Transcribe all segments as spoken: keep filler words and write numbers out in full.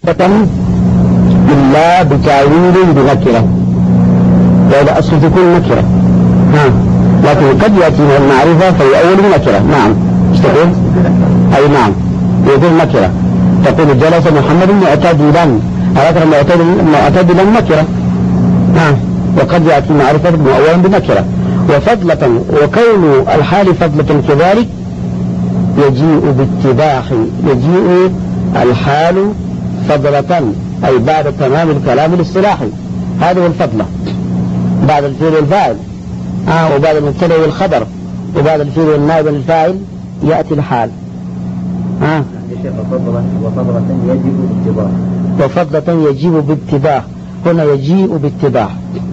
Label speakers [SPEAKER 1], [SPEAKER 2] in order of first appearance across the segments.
[SPEAKER 1] إلا بتعويل بنكرة، وإذا أصل تكون نكرة ها، لكن قد يأتي من المعرفة فيؤول بنكرة. نعم اشتكيت أي نعم يقول نكرة، تقول جلس محمد معتدلا، هذا معتدلا نكرة ها، وقد يأتي معرفة مؤولا بنكرة. وفضلة، وكون الحال فضلة كذلك يجيء باتباح، يجيء الحال فضلة أي بعد تمام الكلام الاصطلاحي، هذا هو الفضلة، بعد الفعل والفاعل آه وبعد المبتدأ والخبر وبعد الفعل والنائب الفاعل يأتي الحال آه.
[SPEAKER 2] وفضلة يجب باتباع،
[SPEAKER 1] وفضلة يجيب باتباع، هنا يجيء باتباع،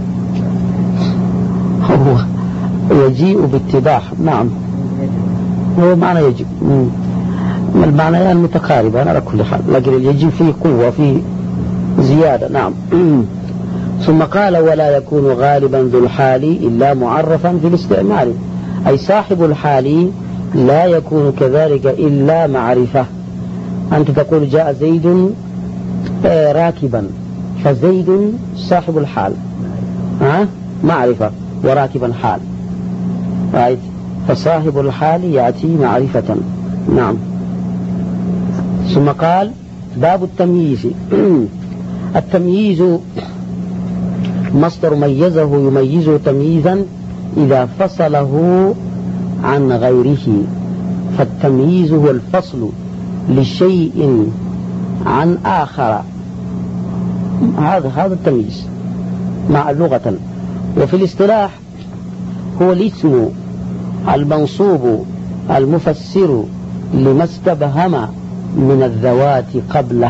[SPEAKER 1] هو يجيء باتباع. نعم هو معنى يجب، المعنيان متقاربة على كل حال، لكن يجب فيه قوة فيه زيادة. نعم. ثم قال ولا يكون غالبا ذو الحال إلا معرفا في الاستعمال، أي صاحب الحال لا يكون كذلك إلا معرفة. أنت تقول جاء زيد راكبا، فزيد صاحب الحال ها معرفة، وراكبا حال، right. فصاحب الحال يأتي معرفة. نعم. ثم قال باب التمييز. التمييز مصدر ميزه يميزه تمييزا إذا فصله عن غيره، فالتمييز هو الفصل لشيء عن آخر، هذا هذا التمييز مع اللغة. وفي الاصطلاح هو الاسم المنصوب المفسر لما استبهم من الذوات قبله،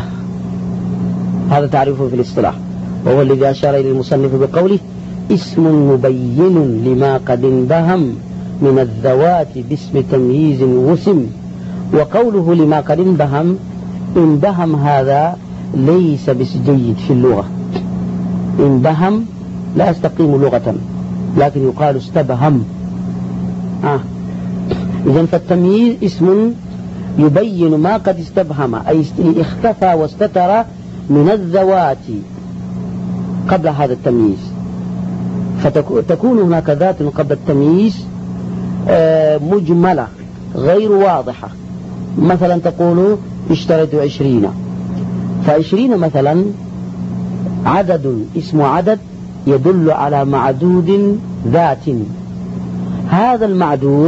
[SPEAKER 1] هذا تعريفه في الاصطلاح، وهو الذي أشار إلى المصنف بقوله اسم مبين لما قد انبهم من الذوات باسم تمييز وسم. وقوله لما قد انبهم، انبهم هذا ليس بجيد في اللغة، انبهم لا يستقيم لغة، لكن يقال استبهم آه. إذن فالتمييز اسم يبين ما قد استبهم، أي اختفى واستتر من الذوات قبل هذا التمييز، فتكون هناك ذات قبل التمييز مجملة غير واضحة. مثلا تقول اشتريت عشرين، فعشرين مثلا عدد، اسم عدد يدل على معدود ذات، هذا المعدود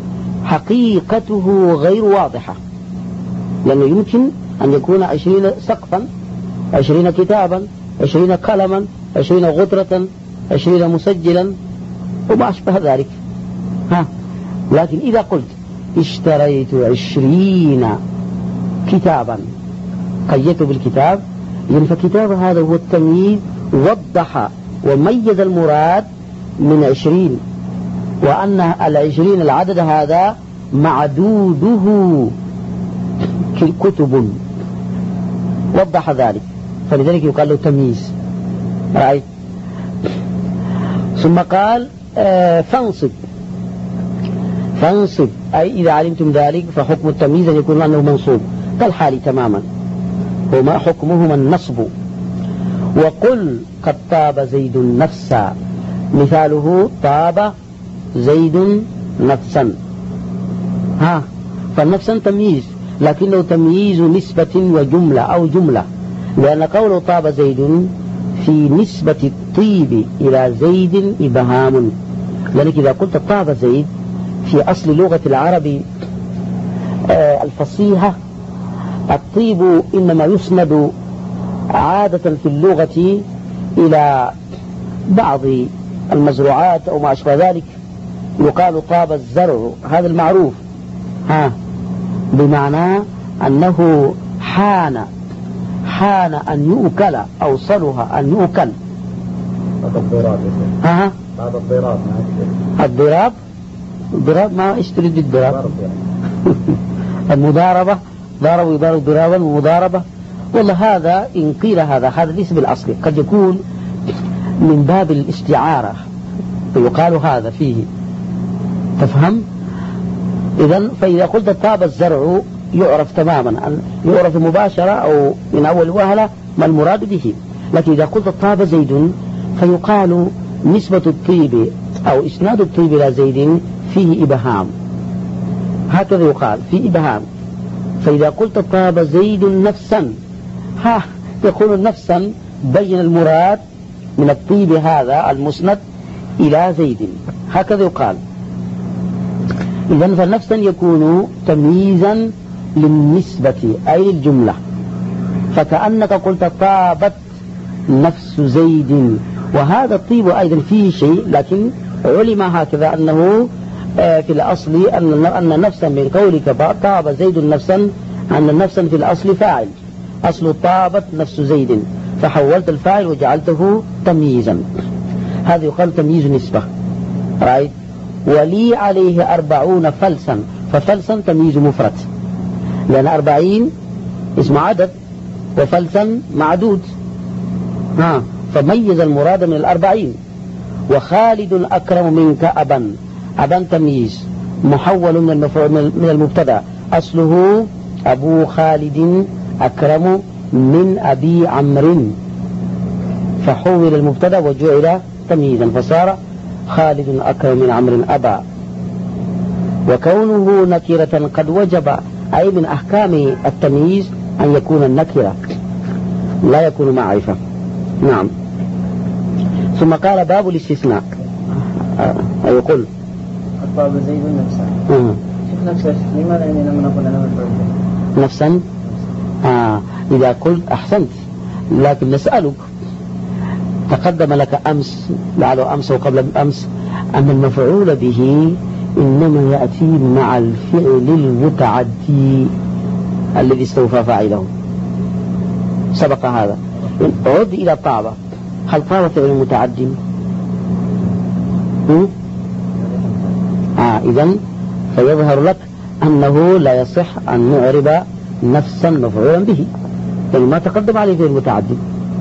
[SPEAKER 1] حقيقته غير واضحة، لأنه يمكن أن يكون عشرين سقفا، عشرين كتابا، عشرين قلما، عشرين غطرة، عشرين مسجلا وما أشبه ذلك ها. لكن إذا قلت اشتريت عشرين كتابا قيدت بالكتاب، يعني فكتاب هذا هو التمييز، وضح وميز المراد من عشرين، وأن العشرين العدد هذا معدوده كتب، وضح ذلك، فلذلك يقال له تمييز. رأيت. ثم قال آه فانصب، فانصب أي إذا علمتم ذلك فحكم التمييز أن يكون أنه منصوب كالحال تماما، وما حكمهما النصب. وقل قد طاب زيد نفسا، مثاله طاب زيد نفسا ها، فالنفسا تمييز، لكنه تمييز نسبة وجملة أو جملة، لأن قوله طاب زيد في نسبة الطيب إلى زيد إبهام، لأنك إذا قلت طاب زيد في أصل لغة العرب آه الفصيحة، الطيب إنما يسند عادة في اللغة إلى بعض المزروعات أو ما أشبه ذلك، يقال طاب الزرع، هذا المعروف ها، بمعنى أنه حان حان أن يؤكل أو صلها أن يؤكل.
[SPEAKER 2] هذا الضراب،
[SPEAKER 1] ها
[SPEAKER 2] هذا الضراب،
[SPEAKER 1] الضراب الضراب ما اشتري بالضراب المضاربة، ضارب يضارب ضرابا ومضاربة، والله هذا إن قيل هذا هذا ليس بالأصل، قد يكون من باب الاستعارة فيقال هذا فيه، تفهم؟ إذن فإذا قلت طاب الزرع يعرف تماما، يعرف مباشرة أو من أول وهلة ما المراد به. لكن إذا قلت طاب زيد فيقال نسبة الطيب أو إسناد الطيب إلى زيد فيه إبهام، هكذا يقال في إبهام. فإذا قلت طاب زيد نفسا، ها يقول نفسا بين المراد من الطيب هذا المسند إلى زيد، هكذا يقال. إذن فنفسا يكون تمييزا للنسبة أي للجملة، فكأنك قلت طابت نفس زيد، وهذا الطيب أيضا فيه شيء، لكن علم هكذا أنه في الأصل أن نفسا من قولك طاب زيد نفسا أن نفسا في الأصل فاعل، أصل طابت نفس زيد، فحولت الفاعل وجعلته تمييزا، هذا يقال تمييز نسبة. رأيت؟ ولي عليه أربعون فلسا، ففلسا تمييز مفرد، لأن أربعين اسم عدد وفلسا معدود، ها فميز المراد من الأربعين. وخالد أكرم منك أبا، أبا تمييز محول من المفعول من المبتدا، أصله أبو خالد أكرم من أبي عمرو، فحول المبتدا وجعل تمييزا فصار خالد أكرم من عمرو أبا. وكونه نكرة قد وجب، أي من أحكام التمييز أن يكون النكرة لا يكون معرفة. نعم. ثم قال باب الاستثناء، أي يقول
[SPEAKER 2] طاب زيد نفسا. شوف نفسه لماذا يعني لما نقول أنا مفعول
[SPEAKER 1] نفسا؟ آه إذا قلت أحسنت، لكن نسألك، تقدم لك أمس لعله أمس وقبل أمس أن المفعول به إنما يأتي مع الفعل المتعدي الذي استوفى فاعله، سبق هذا. عد إلى طابة، هل طابة فعل متعدي؟ آه إذن فيظهر لك أنه لا يصح أن نعرب نفسا مفعولا به، يعني ما تقدم عليه فعل متعدي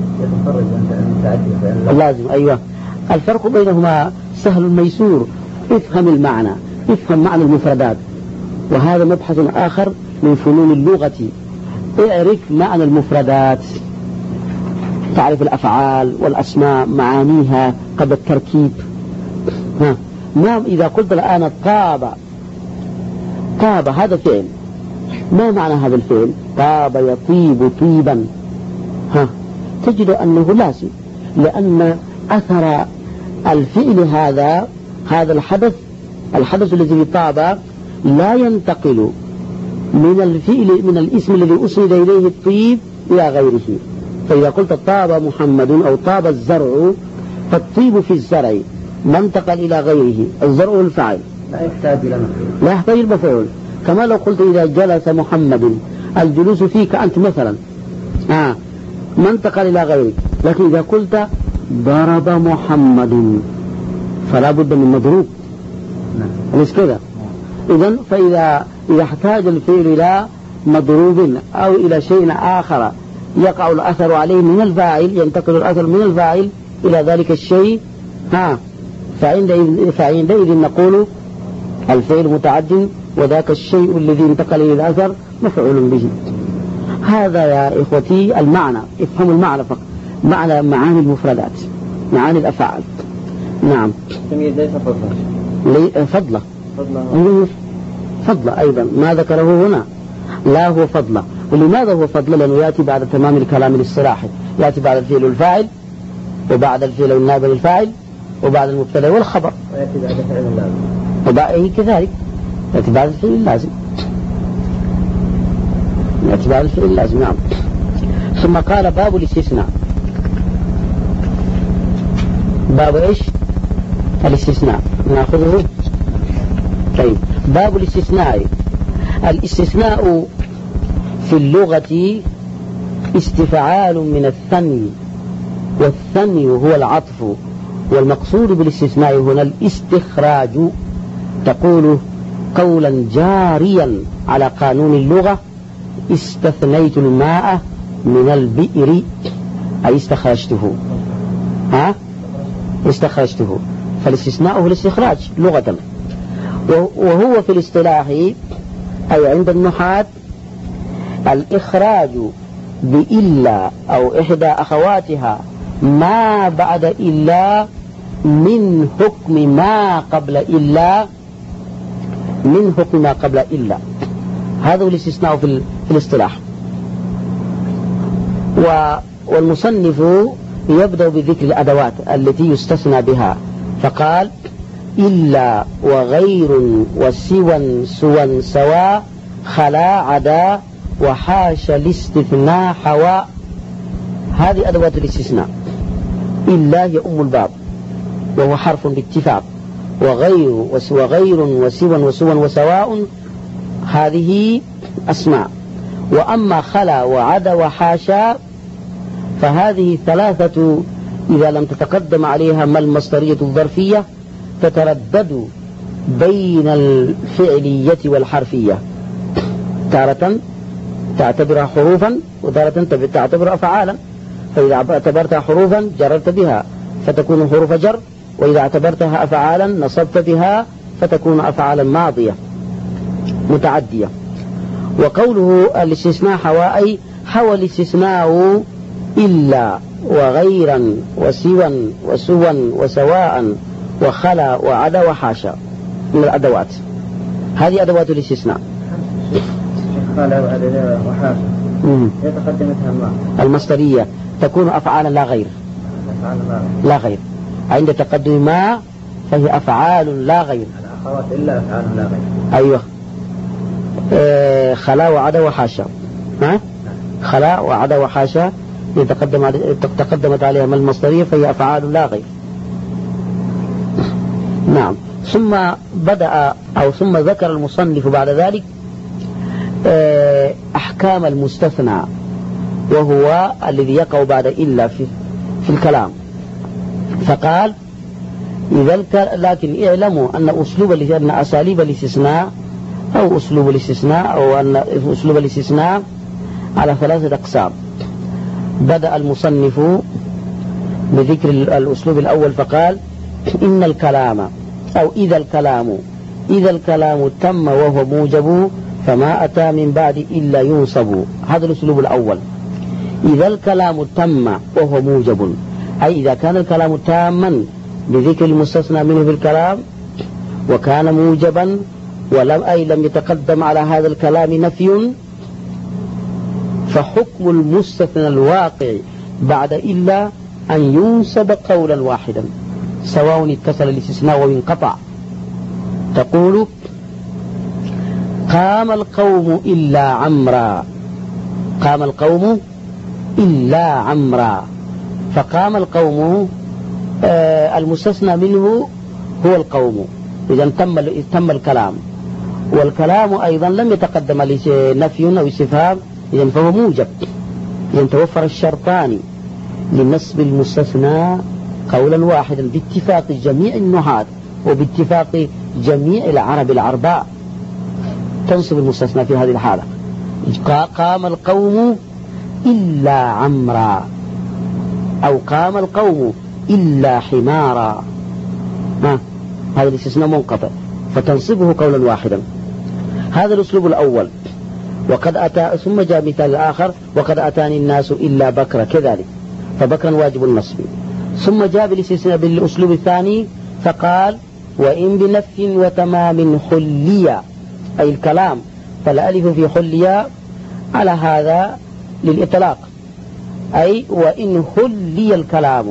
[SPEAKER 1] لازم. أيوة، الفرق بينهما سهل ميسور، افهم المعنى، افهم معنى المفردات، وهذا مبحث آخر من فنون اللغة. اعرف معنى المفردات، تعرف الأفعال والأسماء معانيها قبل التركيب. ها ما إذا قلت الآن طاب، طاب هذا فعل، ما معنى هذا الفعل؟ طاب يطيب طيبا، ها تجد أنه لازم، لأن أثر الفعل هذا هذا الحدث الحدث الذي طاب لا ينتقل من الفعل من الاسم الذي أسند إليه الطيب إلى غيره. فإذا قلت طاب محمد أو طاب الزرع، فالطيب في الزرع ما انتقل إلى غيره، الزرع الفاعل
[SPEAKER 2] لا يحتاج إلى مفعول،
[SPEAKER 1] لا يحتاج المفعول. كما لو قلت إذا جلس محمد، الجلوس فيك أنت مثلا، آه ما انتقل إلى غيرك. لكن إذا قلت ضرب محمد فلا بد من مضروب، أليس كذا؟ إذن فإذا إذا احتاج الفعل إلى مضروب أو إلى شيء آخر يقع الأثر عليه من الفاعل، ينتقل الأثر من الفاعل إلى ذلك الشيء، ها فعندئذ فعندئذ نقول الفعل متعد، وذاك الشيء الذي انتقل إلى الأثر مفعول به. هذا يا إخوتي المعنى، افهموا المعنى فقط، معنى معاني المفردات، معاني الأفعال. نعم.
[SPEAKER 2] تمييز ليس
[SPEAKER 1] فضلا، فضلا
[SPEAKER 2] فضلا
[SPEAKER 1] فضلا أيضا ما ذكره هنا، لا هو فضلا. ولماذا هو فضلا؟ لأنه يأتي بعد تمام الكلام الاصطلاحي، يأتي بعد الفعل الفاعل، وبعد الفعل النائب للفاعل، وبعد المبتدا والخبر،
[SPEAKER 2] ويأتي بعد فعل اللازم،
[SPEAKER 1] وبعد كذلك يأتي بعد الفعل اللازم، يأتي بعد الفعل اللازم. نعم. ثم قال باب الاستثناء. باب إيش؟ الاستثناء، نأخذه. طيب، باب الاستثناء. الاستثناء في اللغة استفعال من الثني، والثني هو العطف، والمقصود بالاستثناء هنا الاستخراج. تقول قولا جاريا على قانون اللغة: استثنيت الماء من البئر، أي استخرجته، ها استخرجته. فالاستثناء هو الاستخراج لغة، وهو في الاصطلاح أي عند النحاة الإخراج بإلا أو إحدى أخواتها ما بعد إلا من حكم ما قبل إلا من حكم ما قبل إلا. هذا هو الاستثناء في الاصطلاح. والمصنف يبدأ بذكر الأدوات التي يستثنى بها، فقال إلا وغير وسوى سوى سوا خلا عدا وحاش الاستثناء حواء. هذه أدوات الاستثناء. إلا هي أم الباب وهو حرف باتفاق، وغير وغير وسوى وسوى وسواء هذه أسماء. وأما خلا وعدا وحاشا فهذه ثلاثة إذا لم تتقدم عليها ما المصدرية الظرفية تتردد بين الفعلية والحرفية، تارة تعتبرها حروفا وتارة تعتبرها أفعالا. فإذا اعتبرتها حروفا جررت بها فتكون حروف جر، وإذا اعتبرتها أفعالا نصبت بها فتكون أفعالا ماضية متعدية. وقوله الاستثناء حواء حوى الاستثناء إلا وغيرا وسوى وسوى وسواء وخلا وعدا وحاشا من الأدوات. هذه أدوات الاستثناء.
[SPEAKER 2] خلا وعدا وحاشا يتقدمتها ما
[SPEAKER 1] المصدرية تكون أفعالا لا غير، لا غير. عند تقدم ما فهي أفعال لا غير.
[SPEAKER 2] الأخوات إلا أفعال لا غير.
[SPEAKER 1] أيوه. آه خلا وعدا وحاشا. ها؟ خلا وعدا وحاشا يتقدم تقدمت عليها من المصدرية فهي أفعال لا غير. نعم. ثم بدأ أو ثم ذكر المصنف بعد ذلك أحكام المستثنى، وهو الذي يقع بعد إلا في في الكلام. فقال إذا لكن اعلموا أن أسلوب أن أساليب الاستثناء أو أسلوب الاستثناء أو أن أسلوب الاستثناء على ثلاثة أقسام. بدأ المصنف بذكر الأسلوب الأول فقال إن الكلام أو إذا الكلام إذا الكلام تم وهو موجب فما أتى من بعد إلا ينصب. هذا الأسلوب الأول. إذا الكلام تم وهو موجب، أي إذا كان الكلام تاما بذكر المستثنى منه في الكلام وكان موجبا ولم أي لم يتقدم على هذا الكلام نفي، فحكم المستثنى الواقع بعد إلا أن ينصب قولا واحدا سواء اتصل الاستثناء وانقطع. تقول قام القوم إلا عمرا، قام القوم إلا عمرا، فقام القوم آه المستثنى منه هو القوم، إذا تم تم الكلام، والكلام أيضا لم يتقدم نفي أو استفهام، إذا فهو موجب. إذا توفر الشرطان لنصب المستثنى قولا واحدا باتفاق جميع النحاة وباتفاق جميع العرب العرباء تنصب المستثنى في هذه الحالة. قام القوم إلا عمرا أو قام القوم إلا حمارا، ها هذا الاستثناء منقطع فتنصبه قولا واحدا. هذا الأسلوب الأول. وقد أتى ثم جاء مثال آخر وقد أتاني الناس إلا بكرا كذلك، فبكرا واجب النصب. ثم جاء بالاستثناء بالأسلوب الثاني فقال وإن بنفي وتمام حليا، أي الكلام، فالألف في حليا على هذا للإطلاق، أي وإن حلي الكلام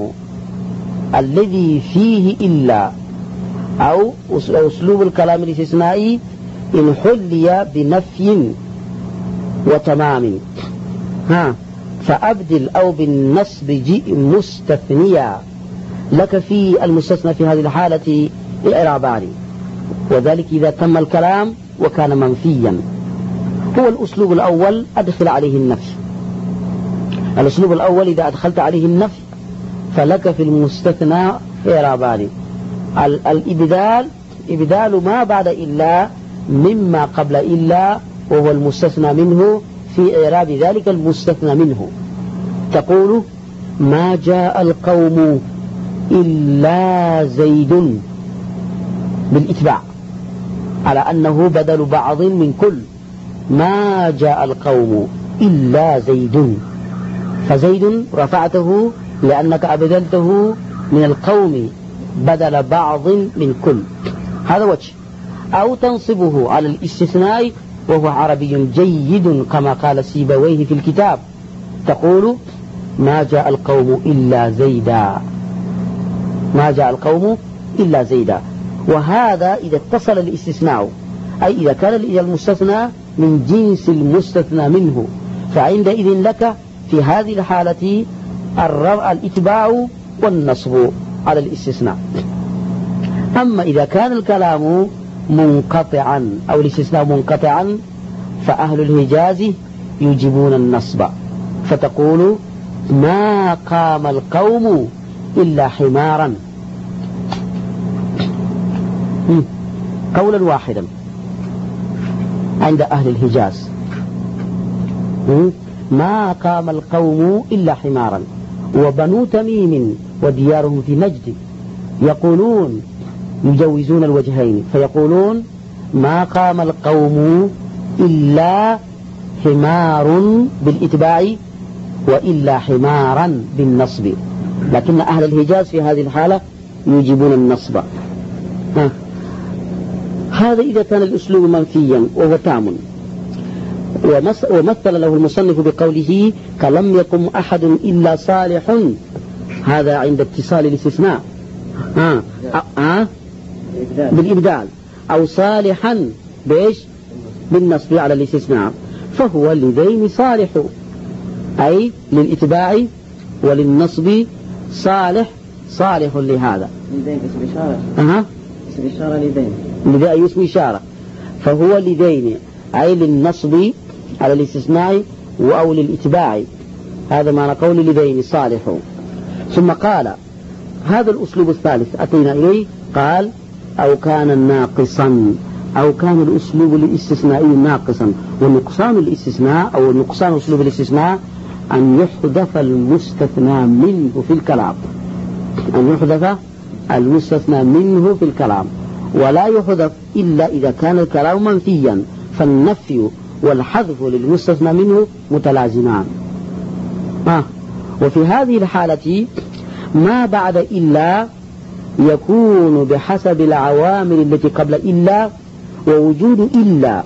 [SPEAKER 1] الذي فيه إلا، أو أسلوب الكلام الاستثنائي إن حلي بنفي وتمام، ها فأبدل أو بالنصب جئ مستثنيا لك في المستثنى في هذه الحالة إعرابان، وذلك إذا تم الكلام وكان منفيا. هو الأسلوب الأول أدخل عليه النفي. الأسلوب الأول إذا أدخلت عليه النفي فلك في المستثنى إعرابان: الإبدال إبدال ما بعد إلا مما قبل إلا وهو المستثنى منه في إعراب ذلك المستثنى منه. تقول ما جاء القوم إلا زيد بالإتباع على أنه بدل بعض من كل. ما جاء القوم إلا زيد، فزيد رفعته لأنك أبدلته من القوم بدل بعض من كل، هذا وجه. أو تنصبه على الاستثناء وهو عربي جيد كما قال سيبويه في الكتاب، تقول ما جاء القوم إلا زيدا، ما جاء القوم إلا زيدا. وهذا إذا اتصل الاستثناء، أي إذا كان المستثنى من جنس المستثنى منه، فعندئذ لك في هذه الحالة الاتباع والنصب على الاستثناء. أما إذا كان الكلام منقطعا أو الاستثناء منقطعا فأهل الحجاز يجيبون النصب، فتقول ما قام القوم إلا حمارا، قولا واحدا عند أهل الحجاز، ما قام القوم إلا حمارا. وبنو تميم وديارهم في نجد يقولون يجوزون الوجهين، فيقولون ما قام القوم إلا حمار بالإتباع وإلا حمارا بالنصب، لكن أهل الحجاز في هذه الحالة يجيبون النصب. ها. هذا إذا كان الأسلوب منفيا وهو تام. ومثل له المصنف بقوله كلم يقم أحد إلا صالح، هذا عند اتصال الاستثناء آه. آه. بالإبدال، أو صالحا بإيش بالنصب على الاستثناء، فهو لذين صالح، أي للإتباع وللنصب صالح، صالح لهذا.
[SPEAKER 2] لذين اسم إشارة.
[SPEAKER 1] أها.
[SPEAKER 2] اسم إشارة لذين.
[SPEAKER 1] لذين اسم إشارة، فهو لذين أي للنصب على الاستثناء أو للإتباع، هذا معنى قول لذين صالح. ثم قال هذا الأسلوب الثالث أتينا إليه، قال أو كان ناقصا، أو كان الأسلوب الاستثنائي ناقصا. ونقصان الاستثناء أو نقصان أسلوب الاستثناء أن يحذف المستثنى منه في الكلام، أن يحذف المستثنى منه في الكلام، ولا يحذف إلا إذا كان الكلام منفيا، فالنفي والحذف للمستثنى منه متلازمان. آه. وفي هذه الحالة ما بعد إلا يكون بحسب العوامل التي قبل إلا، ووجود إلا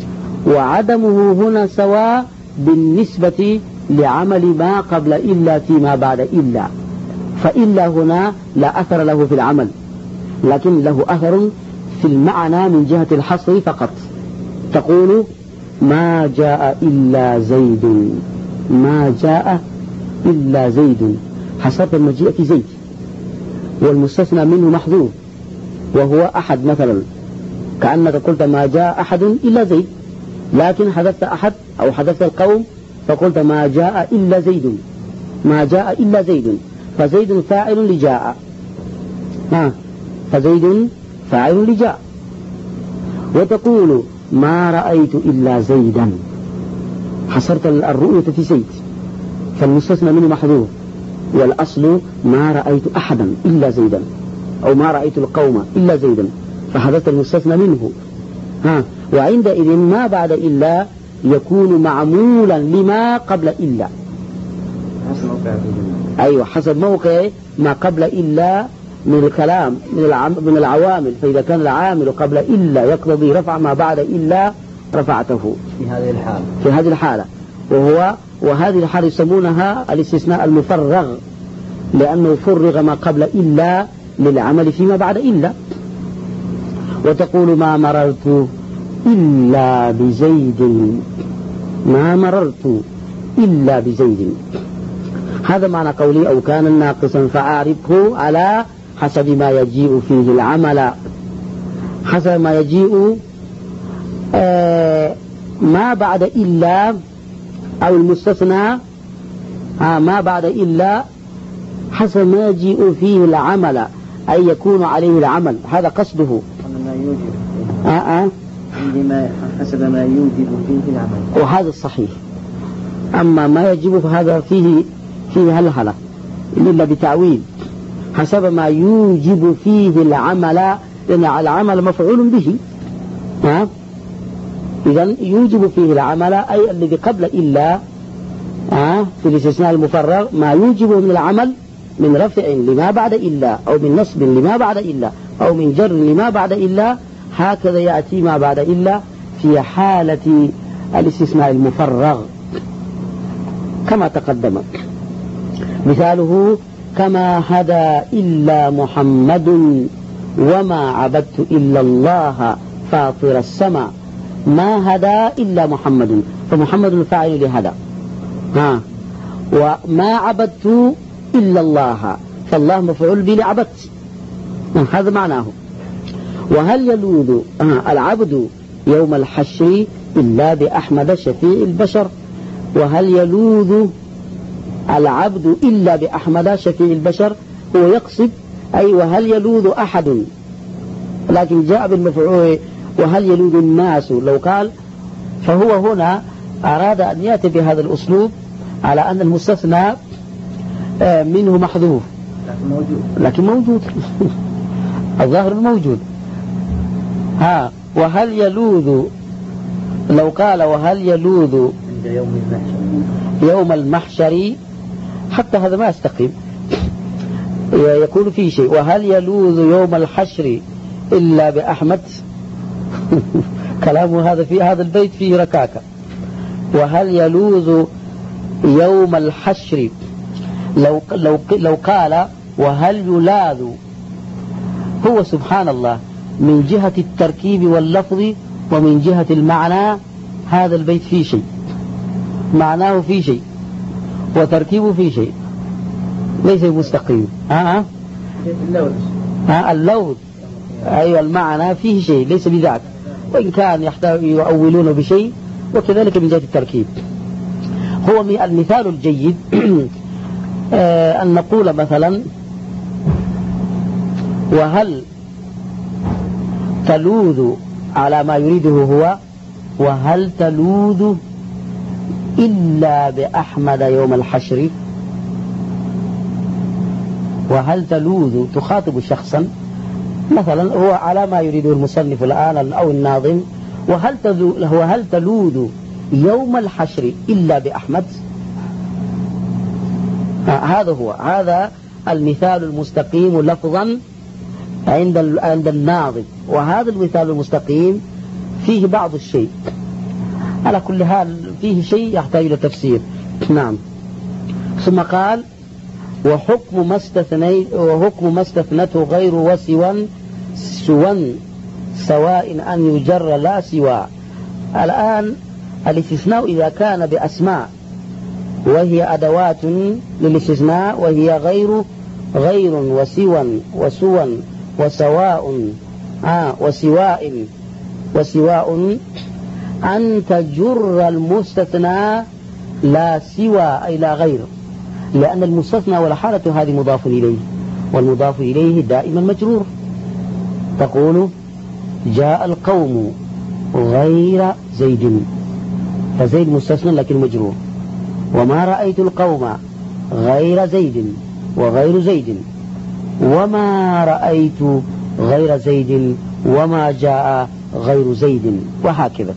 [SPEAKER 1] وعدمه هنا سواء بالنسبة لعمل ما قبل إلا فيما بعد إلا. فإلا هنا لا أثر له في العمل، لكن له أثر في المعنى من جهة الحصر فقط. تقول ما جاء إلا زيد، ما جاء إلا زيد، حصرت المجيء في زيد والمستثنى منه محذوف وهو أحد مثلا، كأنك قلت ما جاء أحد إلا زيد، لكن حذفت أحد أو حذفت القوم فقلت ما جاء إلا زيد، ما جاء إلا زيد، فزيد فاعل لجاء، ها فزيد فاعل لجاء. وتقول ما رأيت إلا زيدا، حصرت الرؤية في زيد فالمستثنى منه محذوف، والأصل ما رأيت أحدا إلا زيدا، أو ما رأيت القوم إلا زيدا، فحذفت المستثنى منه. ها وعندئذ ما بعد إلا يكون معمولا لما قبل إلا. أيوة حسب موقع ما قبل إلا من الكلام من, العم من العوامل، فإذا كان العامل قبل إلا يقتضي رفع ما بعد إلا رفعته
[SPEAKER 2] في هذه الحالة،
[SPEAKER 1] في هذه الحالة وهو وهذه الحالة يسمونها الاستثناء المفرغ، لأنه فرغ ما قبل إلا للعمل فيما بعد إلا. وتقول ما مررت إلا بزيد، ما مررت إلا بزيد، هذا معنى قولي أو كان ناقصا فأعرفه على حسب ما يجيء فيه العمل، حسب ما يجيء آه ما بعد إلا أو المستثنى آه ما بعد إلا حسب ما يجيء فيه العمل، أي يكون عليه العمل، هذا قصده.
[SPEAKER 2] ما يوجب
[SPEAKER 1] آه آه
[SPEAKER 2] عندما حسب ما يوجب فيه العمل،
[SPEAKER 1] وهذا الصحيح. أما ما يجب فهذا فيه فيه هلهلة إلا بتعويل، حسب ما يوجب فيه العمل، لأن العمل مفعول به، ها إذن يوجب فيه العمل أي الذي قبل إلا آه في الاستثناء المفرغ ما يوجب من العمل من رفع لما بعد إلا أو من نصب لما بعد إلا أو من جر لما بعد إلا، هكذا يأتي ما بعد إلا في حالة الاستثناء المفرغ كما تقدم. مثاله كما هدى إلا محمد وما عبدت إلا الله فاطر السماء. ما هدى إلا محمد، فمحمد الفاعل لهدى، ها وما عبدت إلا الله، فالله مفعول به لعبدت، هذا معناه. وهل يلوذ آه العبد يوم الحشر إلا بأحمد شفيع البشر؟ وهل يلوذ العبد إلا بأحمد شفيع البشر، هو يقصد أي وهل يلوذ أحد، لكن جاء بالمفعول وهل يلوذ الناس لو قال، فهو هنا أراد أن يأتي بهذا الأسلوب على أن المستثنى منه محذوف
[SPEAKER 2] لكن موجود,
[SPEAKER 1] لكن موجود. الظاهر موجود. ها وهل يلوذ لو قال وهل يلوذ
[SPEAKER 2] عند يوم المحشر
[SPEAKER 1] يوم المحشر حتى هذا ما يستقيم، يكون فيه شيء. وهل يلوذ يوم الحشر إلا بأحمد كلامه هذا في هذا البيت فيه ركاكة. وهل يلوذ يوم الحشر لو, لو, لو قال وهل يلاذ، هو سبحان الله من جهة التركيب واللفظ ومن جهة المعنى هذا البيت فيه شيء، معناه فيه شيء وتركيبه فيه شيء، ليس مستقيم. ها
[SPEAKER 2] اللوذ
[SPEAKER 1] ها اللوذ أيوة المعنى فيه شيء ليس بذاك، وإن كان يحتاج يؤولون بشيء، وكذلك من جهة التركيب. هو المثال الجيد أن نقول مثلا وهل تلوذ على ما يريده هو وهل تلوذ إلا بأحمد يوم الحشر. وهل تلوذ تخاطب شخصا مثلا هو على ما يريده المصنف الآن أو الناظم، وهل وهل تلوذ يوم الحشر إلا بأحمد. هذا هو هذا المثال المستقيم لفظا عند عند الناظم، وهذا المثال المستقيم فيه بعض الشيء، على كل حال فيه شيء يحتاج إلى تفسير. نعم. ثم قال وحكم ما استثنيت وحكم ما استثنته غير وسوى سوى سواء أن يجر لا سوى. الآن الاستثناء إذا كان بأسماء وهي أدوات للاستثناء وهي غير غير وسوى وسوى وسواء آه وسواء وسواء أن تجر المستثنى لا سوى أي لا غير، لأن المستثنى والحالة هذه مضاف إليه، والمضاف إليه دائما مجرور. تقول جاء القوم غير زيد، فزيد مستثنى لكن مجرور. وما رأيت القوم غير زيد وغير زيد، وما رأيت غير زيد وما جاء غير زيد، وهكذا.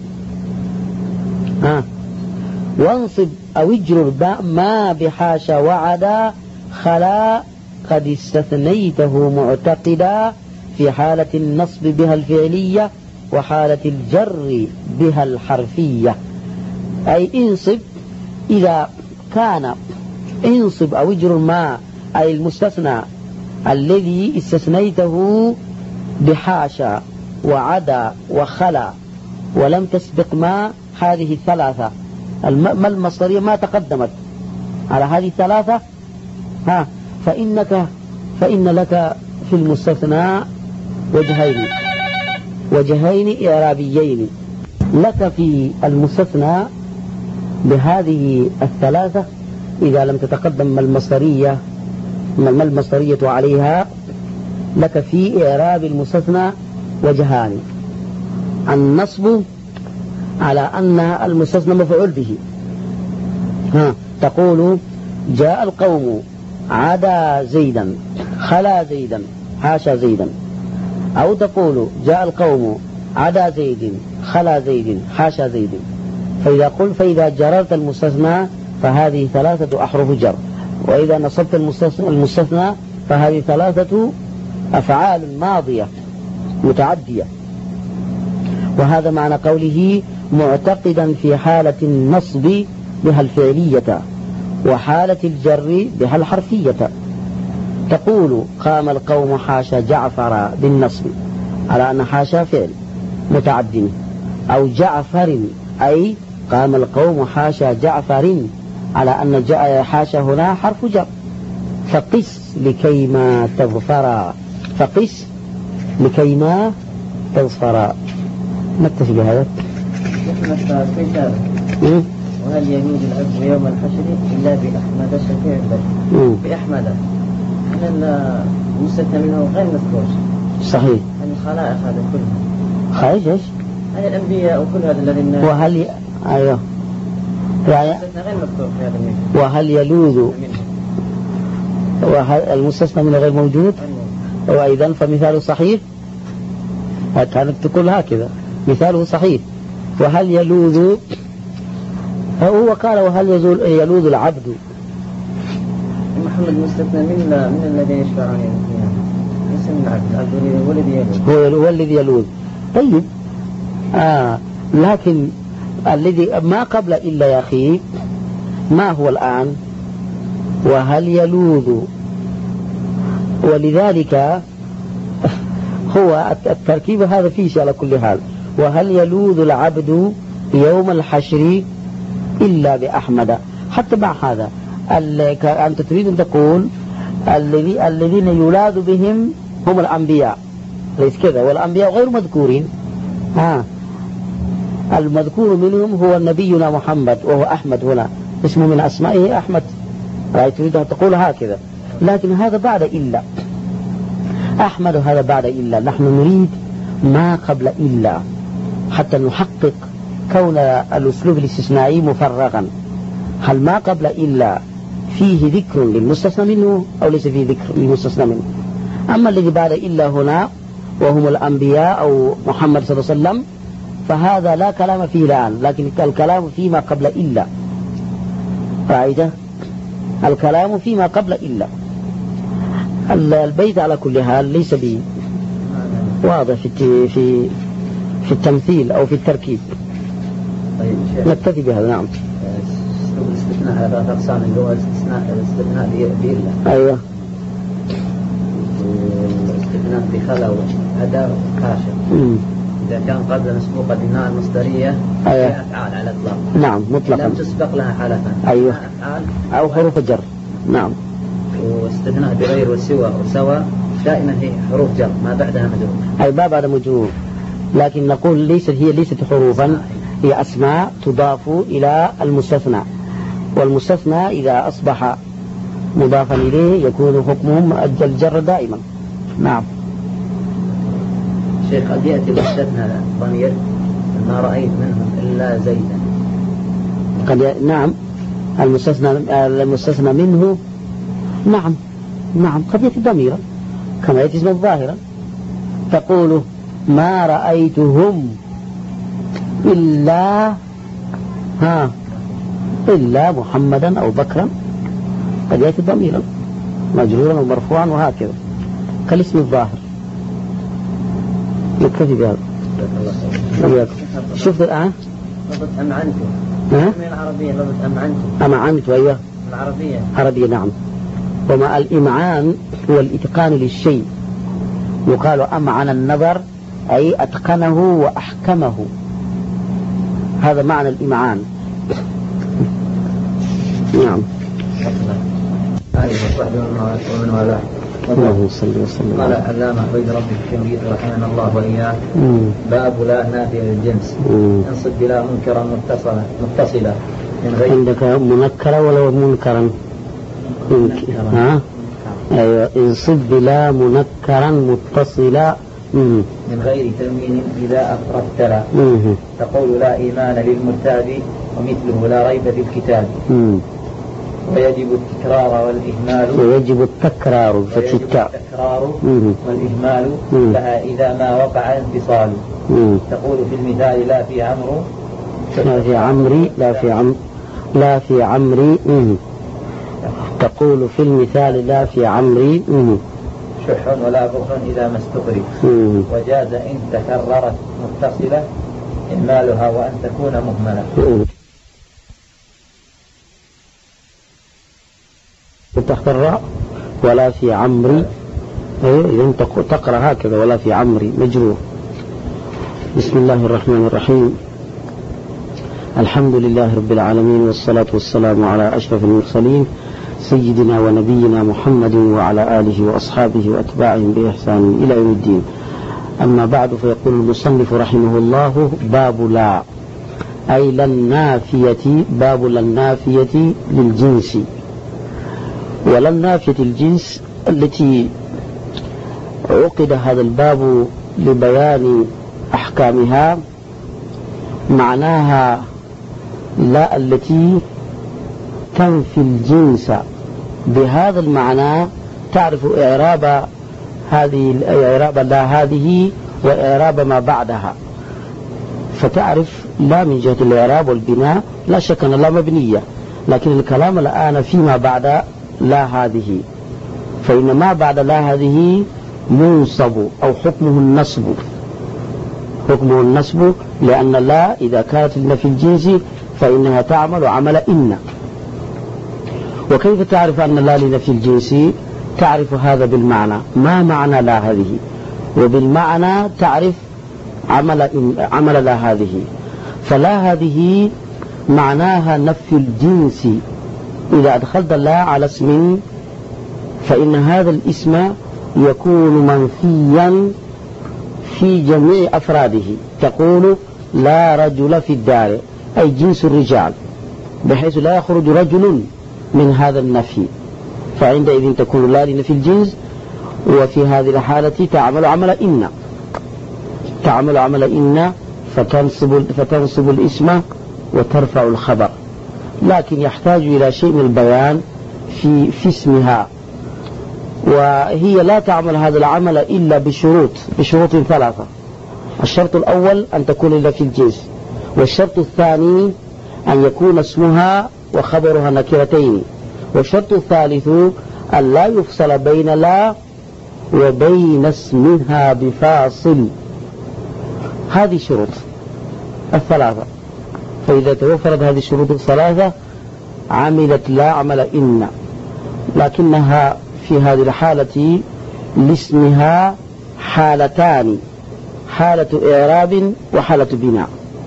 [SPEAKER 1] ها وانصب أو اجرر ما بحاشا وعدا خلا قد استثنيته معتقدا في حالة النصب بها الفعلية وحالة الجر بها الحرفية. أي انصب إذا كان انصب أو اجرر ما أي المستثنى الذي استثنيته بحاشا وعدا وخلا ولم تسبق ما هذه الثلاثة، ما المصدرية ما تقدمت على هذه الثلاثة، ها فإنك فإن لك في المستثنى وجهين وجهين إعرابيين. لك في المستثنى بهذه الثلاثة إذا لم تتقدم ما المصدرية ما المصدرية عليها، لك في إعراب المستثنى وجهان: النصب على أن المستثنى مفعول به، ها تقول جاء القوم عدا زيدا خلا زيدا حاشا زيدا، أو تقول جاء القوم عدا زيد خلا زيد حاشا زيد. فإذا قل فإذا جررت المستثنى فهذه ثلاثة أحرف جر، وإذا نصبت المستثنى, المستثنى فهذه ثلاثة أفعال ماضية متعدية. وهذا معنى قوله معتقدا في حالة النصب بها الفعلية وحالة الجر بها الحرفية. تقول قام القوم حاشا جعفر بالنصب على أن حاشا فعل متعد، أو جعفر أي قام القوم حاشا جعفر على أن حاشا هنا حرف جر. فقس لكيما تظفر، فقس لكيما تظفر. نكتفي بهذا.
[SPEAKER 2] وهل يجوز العبد يوم الحشر إلا بأحمد شفيع البشر؟ بأحمد أن المستثنى منه غير مذكور.
[SPEAKER 1] صحيح.
[SPEAKER 2] عن الخلائق هذا كله.
[SPEAKER 1] خارج ايش؟
[SPEAKER 2] عن الأنبياء وكل هذا الذين.
[SPEAKER 1] وهل ي... أيوه. يعني
[SPEAKER 2] المستثنى غير مذكور في هذا المثال.
[SPEAKER 1] وهل يلوذ وهل المستثنى منه غير موجود؟ وأيضا فمثاله صحيح. كانت تقول هكذا مثاله صحيح. وهل يلوذ، هو قال وهل يلوذ العبد.
[SPEAKER 2] محمد مستثنى من من الذين يشفعون يوم القيامة. اسم العبد، العبد هو الذي يلوذ.
[SPEAKER 1] هو الذي يلوذ. طيب آه لكن الذي ما قبل إلا يا أخي ما هو الآن؟ وهل يلوذ. ولذلك هو التركيب هذا فيه شيء على كل حال. وهل يلوذ العبد يوم الحشر إلا بأحمد. حتى مع هذا أنت تريد أن تقول الذين يلاذ بهم هم الأنبياء، ليس كذا، والأنبياء غير مذكورين. ها المذكور منهم هو نبينا محمد وهو أحمد، هنا اسمه من أسمائه أحمد. رأيت تريد أن تقول هكذا، لكن هذا بعد إلا. أحمد هذا بعد إلا. نحن نريد ما قبل إلا حتى نحقق كون الأسلوب الاستثنائي مفرغا. هل ما قبل إلا فيه ذكر للمستثنى منه أو ليس فيه ذكر للمستثنى منه؟ أما الذي بعد إلا هنا وهم الأنبياء أو محمد صلى الله عليه وسلم فهذا لا كلام فيه الآن، لكن الكلام فيما قبل إلا. رأيته؟ الكلام فيما قبل إلا. البيت على كل حال ليس بي واضح في في في التمثيل أو في التركيب.
[SPEAKER 2] طيب
[SPEAKER 1] نكتفي بهذا. نعم.
[SPEAKER 2] الاستثناء هذا أقسام، اللي هو الاستثناء الاستثناء بإلا.
[SPEAKER 1] أيوه.
[SPEAKER 2] والاستثناء بخلا وهذا كاشف. إذا كان قبل مسبوقة بناء المصدرية
[SPEAKER 1] أيوه.
[SPEAKER 2] أفعال على الإطلاق.
[SPEAKER 1] نعم مطلقا.
[SPEAKER 2] لم تسبق لها حالتان.
[SPEAKER 1] أيوه.
[SPEAKER 2] أفعال
[SPEAKER 1] أو حروف جر. نعم.
[SPEAKER 2] واستثناء بغير وسوى وسوى دائما هي حروف جر ما بعدها مجرور.
[SPEAKER 1] أي ما بعد مجرور، لكن نقول ليست هي ليست حروفا، هي أسماء تضاف إلى المستثنى، والمستثنى إذا أصبح مضافا إليه يكون حكمهم الجر دائما. نعم.
[SPEAKER 2] شيخ قد يأتي المستثنى ضمير ما رأيت منهم إلا زيدا.
[SPEAKER 1] قد ي... نعم المستثنى المستثنى منه. نعم نعم قد يأتي ضميرا كما يأتي اسما ظاهرا. تقول ما رأيتهم إلا ها إلا محمدا أو بكرا، قد يأتي ضميرا مجرورا ومرفوعا وهكذا كالاسم الظاهر. نكتفي بهذا. شوف الآن
[SPEAKER 2] لفظ أمعنت
[SPEAKER 1] ها
[SPEAKER 2] من العربية، لفظ أمعنت
[SPEAKER 1] أمعنت أيوه
[SPEAKER 2] العربية
[SPEAKER 1] عربية. نعم. وما الإمعان هو الإتقان للشيء، يقال أمعن النظر أي أتقنه وأحكمه، هذا معنى الإمعان. نعم.
[SPEAKER 2] ومن والاه.
[SPEAKER 1] اللهم صل وسلم.
[SPEAKER 2] قال علامة عبيد ربي الشنقيطي رحمه الله وإياه: باب لا نافية للجنس، انصب بلا منكرا متصلة متصلة من غير.
[SPEAKER 1] عندك منكرة ولا منكرا؟ ها أيوة. انصب بلا منكرا متصلا
[SPEAKER 2] من غير تنوين إذا أفردت لا. تقول لا إيمان للمرتاب ومثله لا ريب في الكتاب.
[SPEAKER 1] مم.
[SPEAKER 2] ويجب التكرار والإهمال
[SPEAKER 1] ويجب التكرار فتح التاء
[SPEAKER 2] التكرار والإهمال لها إذا ما وقع انفصال. تقول في المثال لا في عمرو
[SPEAKER 1] لا في عمري لا في عم لا في عمري تقول في المثال لا في عمري
[SPEAKER 2] شح ولا بخل إذا ما استقري. وجاز إن تكررت متصلة إهمالها وأن تكون مهملة.
[SPEAKER 1] تحت الراء ولا في عمري إذا تقرأ هكذا ولا في عمري مجرور. بسم الله الرحمن الرحيم. الحمد لله رب العالمين والصلاة والسلام على أشرف المرسلين سيدنا ونبينا محمد وعلى آله وأصحابه وأتباعهم بإحسان إلى يوم الدين. أما بعد فيقول المصنف رحمه الله باب لا أي للنافية باب للنافية للجنس وللنافية الجنس التي عقد هذا الباب لبيان أحكامها معناها لا التي تنفي الجنس. بهذا المعنى تعرف إعراب هذه إعراب لا هذه وإعراب ما بعدها، فتعرف لا من جهة الإعراب والبناء لا شك أن لا مبنية، لكن الكلام الآن فيما بعد لا هذه، فإن ما بعد لا هذه منصب أو حكمه النصب حكمه النصب لأن لا إذا كانت في الجنس فإنها تعمل عمل إن. وكيف تعرف أن لا لنفي الجنس؟ تعرف هذا بالمعنى. ما معنى لا هذه؟ وبالمعنى تعرف عمل إن عمل لا هذه. فلا هذه معناها نفي الجنس. إذا أدخلت لا على اسم فإن هذا الاسم يكون منفيا في جميع أفراده. تقول لا رجل في الدار أي جنس الرجال، بحيث لا يخرج رجل من هذا النفي، فعندئذ تكون لا لنفي الجنس. وفي هذه الحالة تعمل عمل إن تعمل عمل إن فتنصب, فتنصب الاسم وترفع الخبر، لكن يحتاج إلى شيء من البيان في, في اسمها. وهي لا تعمل هذا العمل إلا بشروط بشروط ثلاثة. الشرط الأول أن تكون إلا في الجنس، والشرط الثاني أن يكون اسمها وخبرها نكرتين، والشرط الثالث أن لا يفصل بين لا وبين اسمها بفاصل. هذه شروط الثلاثة، فإذا توفرت هذه الشروط الثلاثة عملت لا عمل إن، لكنها في هذه الحالة لاسمها حالتان، حالة إعراب وحالة بناء.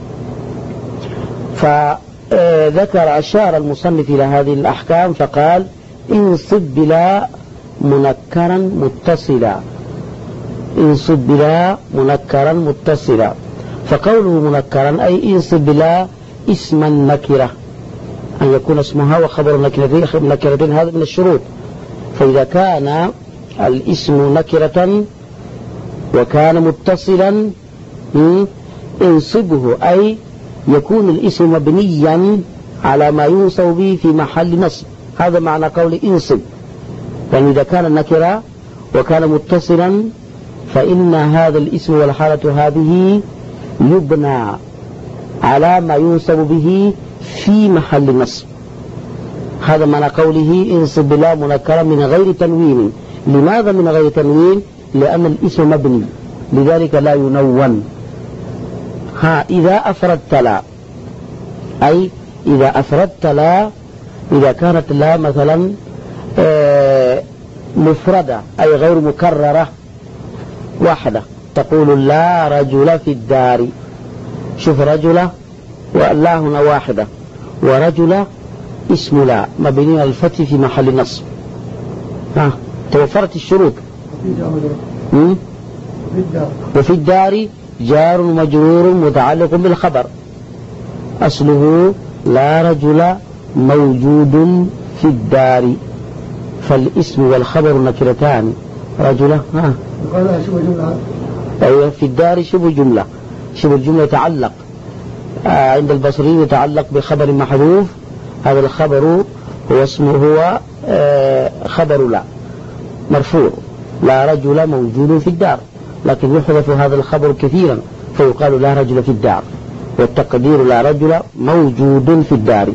[SPEAKER 1] فذكر أشار المصنف إلى هذه الأحكام فقال انصب بلا منكرا متصلا انصب بلا منكرا متصلا. فقوله منكرا أي انصب بلا اسما نكرة، أن يكون اسمها وخبر نكرتين نكرتين هذا من الشروط. فإذا كان الاسم نكرة وكان متصلا انصبه، أي يكون الاسم مبنيا على ما ينصب به في محل نصب. هذا معنى قول انصب، يعني إذا كان نكرة وكان متصلا فإن هذا الاسم والحالة هذه يبنى على ما ينصب به في محل نصب. هذا معنى قوله انصب بلا منكرا من غير تنوين. لماذا من غير تنوين؟ لأن الاسم مبني، لذلك لا ينون. ها إذا أفردت لا، أي إذا أفردت لا، إذا كانت لا مثلا مفردة أي غير مكررة واحدة، تقول لا رجل في الدار. شوف رجل ولا هنا واحدة، ورجل اسم لا مبني على الفتح في محل نصب. ها توفرت الشروط. وفي الدار جار مجرور متعلق بالخبر، أصله لا رجل موجود في الدار، فالاسم والخبر نكرتان. رجل ها أيوة في الدار شبه جملة، شبه الجملة يتعلق آه عند البصريين يتعلق بخبر محذوف، هذا الخبر هو اسمه هو خبر لا مرفوع، لا رجل موجود في الدار، لكن يحذف هذا الخبر كثيرا فيقال لا رجل في الدار، والتقدير لا رجل موجود في الدار.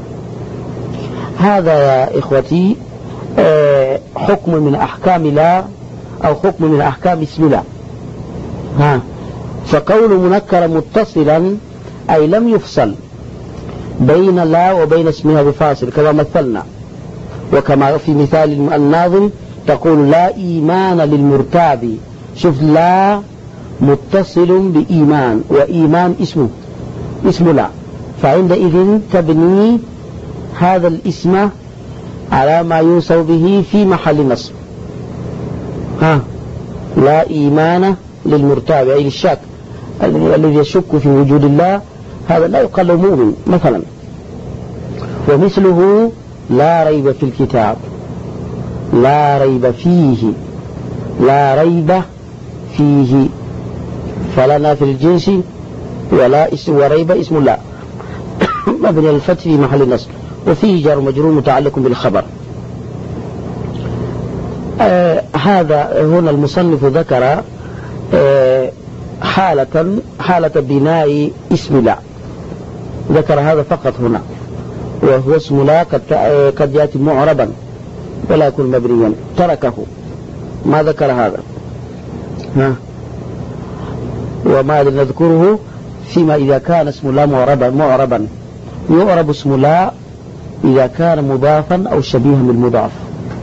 [SPEAKER 1] هذا يا إخوتي حكم من أحكام لا، أو حكم من أحكام اسم لا. ها فقول منكر متصلا أي لم يفصل بين لا وبين اسمها بفاصل كما مثلنا، وكما في مثال الناظم تقول لا إيمان للمرتاب. شوف لا متصل بإيمان، وإيمان اسمه اسم لا، فعندئذ تبني هذا الاسم على ما يوصف به في محل نصب. ها لا إيمان للمرتاب أي للشك الذي يشك في وجود الله، هذا لا يقال له مؤمن مثلا. ومثله لا ريب في الكتاب، لا ريب فيه، لا ريب فيه، فلا نافي الجنس ولا اسم، وريب اسم لا مبني الفتح في محل النصب، وفيه جار مجرور متعلق بالخبر. آه هذا هنا المصنف ذكر آه حالة حالة بناء اسم لا، ذكر هذا فقط هنا، وهو اسم لا قد, قد يأتي معربا ولا يكون مبنيا، تركه ما ذكر هذا. ها وما نذكره فيما إذا كان اسم لا معربا معربا يعرب اسم لا إذا كان مضافا أو شبيها بالمضاف.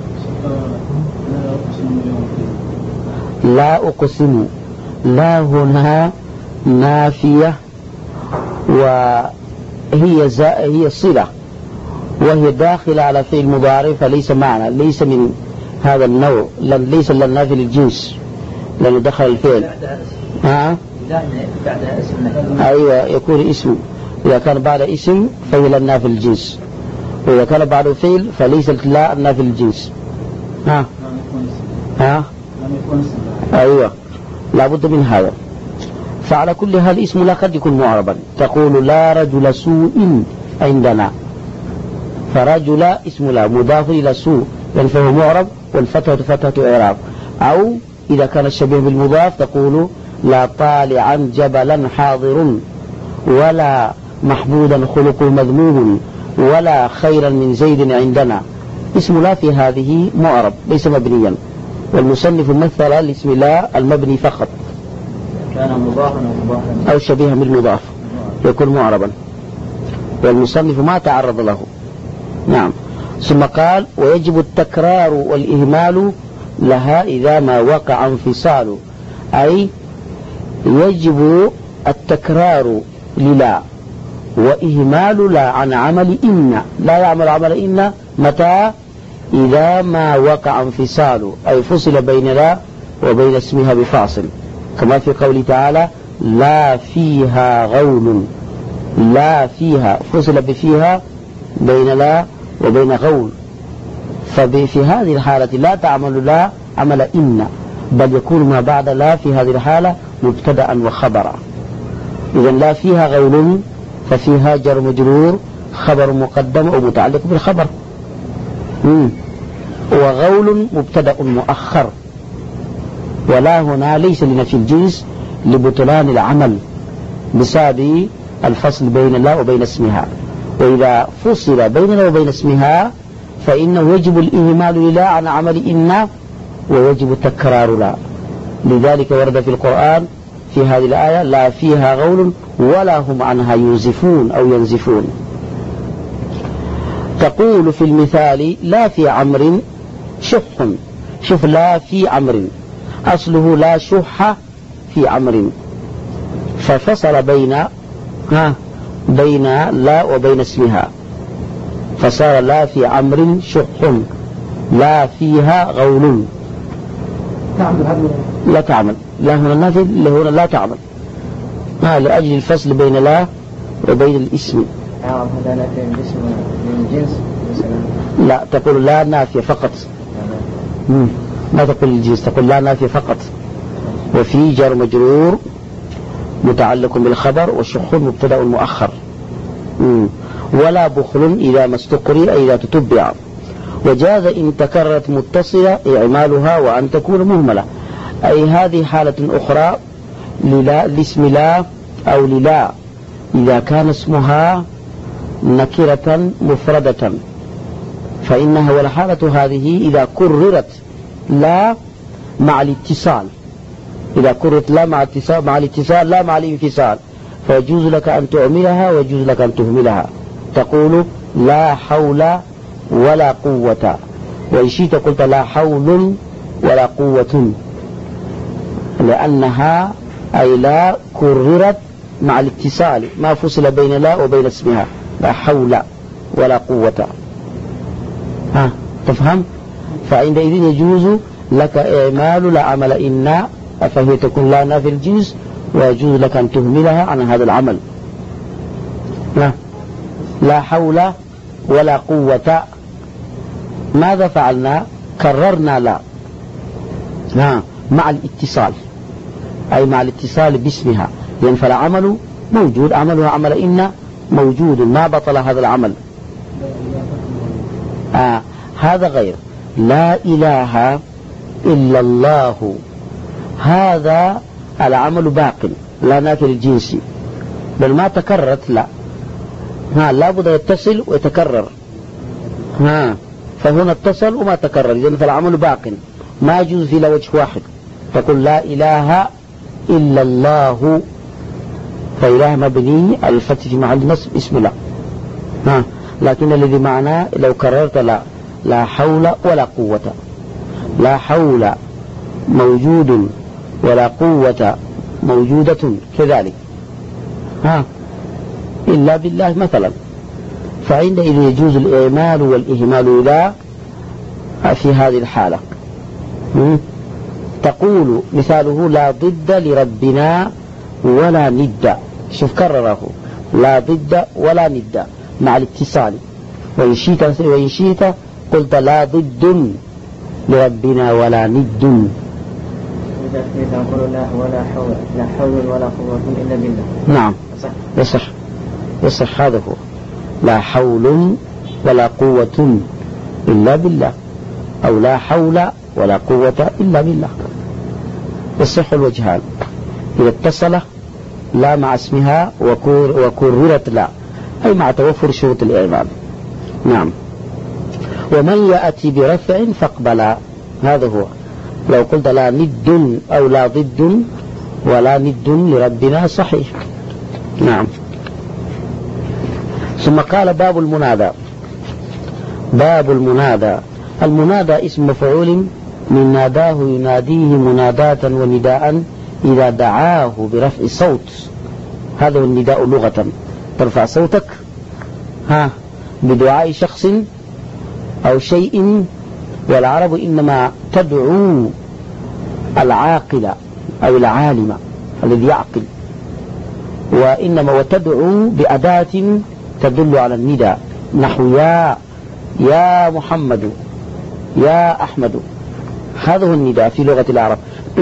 [SPEAKER 1] لا أقسم، لا هنا نافية، وهي هي صلة، وهي داخلة على فعل مضارع، فليس معنى، ليس من هذا النوع، ليس للنافي للجنس لأنه دخل الفعل. ها
[SPEAKER 2] بعدها اسم.
[SPEAKER 1] أيوة يكون اسم، إذا كان بعد اسم فهي للنافي للجنس، وإذا كان بعد فعل فليست لا النافي للجنس. ها ها أيوة لابد من هذا. فعلى كل حال اسم لا قد يكون معربا، تقول لا رجل سوء عندنا، فرجل اسم لا مضاف إلى سوء يعني فهو معرب، والفتحة فتحة إعراب. أو إذا كان الشبيه بالمضاف تقول لا طالعا جبلا حاضر، ولا محمودا خلق مذموم، ولا خيرا من زيد عندنا. اسم لا في هذه معرب ليس مبنيا، والمصنف مثل الاسم لا المبني فقط،
[SPEAKER 2] كان مضافا أو مضافا
[SPEAKER 1] أو شبيها بالمضاف يكون معربا، والمصنف ما تعرض له. نعم. ثم قال ويجب التكرار والإهمال لها إذا ما وقع انفصال، أي يجب التكرار للا وإهمال لا عن عمل إن، لا يعمل عمل إن متى؟ إذا ما وقع انفصال، أي فصل بين لا وبين اسمها بفاصل، كما في قوله تعالى لا فيها غول، لا فيها فصل بفيها بين لا وبين غول، ففي هذه الحالة لا تعمل لا عمل إن، بل يكون ما بعد لا في هذه الحالة مبتدأ وخبرا. إذا لا فيها غول ففيها جر مجرور خبر مقدم أو متعلق بالخبر، مم. وغول مبتدأ مؤخر، ولا هنا ليس لنفي الجنس لبطلان العمل بسبب الفصل بين لا وبين اسمها، وإذا فصل بين لا وبين اسمها فإنه يجب الإهمال للا عن عمل إن، ويجب تكرار لا. لذلك ورد في القرآن في هذه الآية لا فيها غول ولا هم عنها ينزفون أو ينزفون. تقول في المثال لا في عمر شح، شوف لا في عمر أصله لا شح في عمر، ففصل بين ها بين لا وبين اسمها، فصار لا في عمر شح لا فيها غول. لا تعمل، لا هنا النافي اللي هنا لا تعمل، ما لأجل الفصل بين لا وبين الاسم.
[SPEAKER 2] هذا نافي الاسم من جنس مثلا؟
[SPEAKER 1] لا تقول لا نافية فقط، مم. ما تقول الجنس، تقول لا نافية فقط، وفي جر مجرور متعلق بالخبر، والشح مبتدأ مؤخر، مم. ولا بخل إذا ما استقري أي إذا تتبع. وجاز إن تكررت متصلة إعمالها وأن تكون مهملة، أي هذه حالة أخرى للا لاسم لا أو للا إذا كان اسمها نكرة مفردة، فإنها والحالة هذه إذا كررت لا مع الاتصال، إذا كررت لا مع الاتصال مع الاتصال لا مع الانفصال، فيجوز لك أن تعملها ويجوز لك أن تهملها. تقول لا حول ولا قوة، وإن شئت قلت لا حول ولا قوة، لأنها أي لا كررت مع الاتصال، ما فصل بين لا وبين اسمها، لا حول ولا قوة. ها تفهم؟ فعندئذ يجوز لك إعمال لا عمل إن، فهي تكون لا نافي الجنس، ويجوز لك أن تهملها عن هذا العمل. لا لا حول ولا قوة، ماذا فعلنا؟ كررنا لا ها مع الاتصال، أي مع الاتصال باسمها، لأن فالعمل موجود، عملها عمل إن موجود، ما بطل هذا العمل. آه هذا غير لا إله إلا الله، هذا العمل باق لا نافي الجنس، بل ما تكررت لا ها لا بد يتصل ويتكرر، ها فهنا اتصل وما تكرر، لأن فالعمل باق ما يجوز إلى وجه واحد. تقول لا إله إلا الله، فإله مبني على الفتح في محل نصب اسم لا، ها لكن الذي معناه لو كررت لا لا حول ولا قوة، لا حول موجود ولا قوة موجودة كذلك، ها إلا بالله مثلا، فعندئذ يجوز الإعمال والإهمال لا في هذه الحالة. تقول مثاله لا ضد لربنا ولا ند، شوف كرره لا ضد ولا ند مع الاتصال، وإن شئت وإن شئت قلت لا ضد لربنا ولا ند.
[SPEAKER 2] إذا قلوا لا ولا حول لا حول ولا قوة إلا بالله،
[SPEAKER 1] نعم يصح يصح هذا هو، لا حول ولا قوة إلا بالله، أو لا حول ولا قوة إلا بالله، يصح الوجهان إذا اتصل لا مع اسمها وكررت لا، أي مع توفر شروط الإعمال. نعم. ومن يأتي برفع فاقبلا، هذا هو، لو قلت لا ند أو لا ضد ولا ند لربنا صحيح. نعم. ثم قال باب المنادى. باب المنادى، المنادى اسم مفعول من ناداه يناديه مناداة ونداء إذا دعاه برفع صوت، هذا هو النداء لغة، ترفع صوتك ها بدعاء شخص أو شيء، والعرب إنما تدعو العاقل أو العالم الذي يعقل، وإنما وتدعو بأداة تدل على النداء، نحو يا يا محمد يا أحمد، هذا هو النداء في لغة العرب.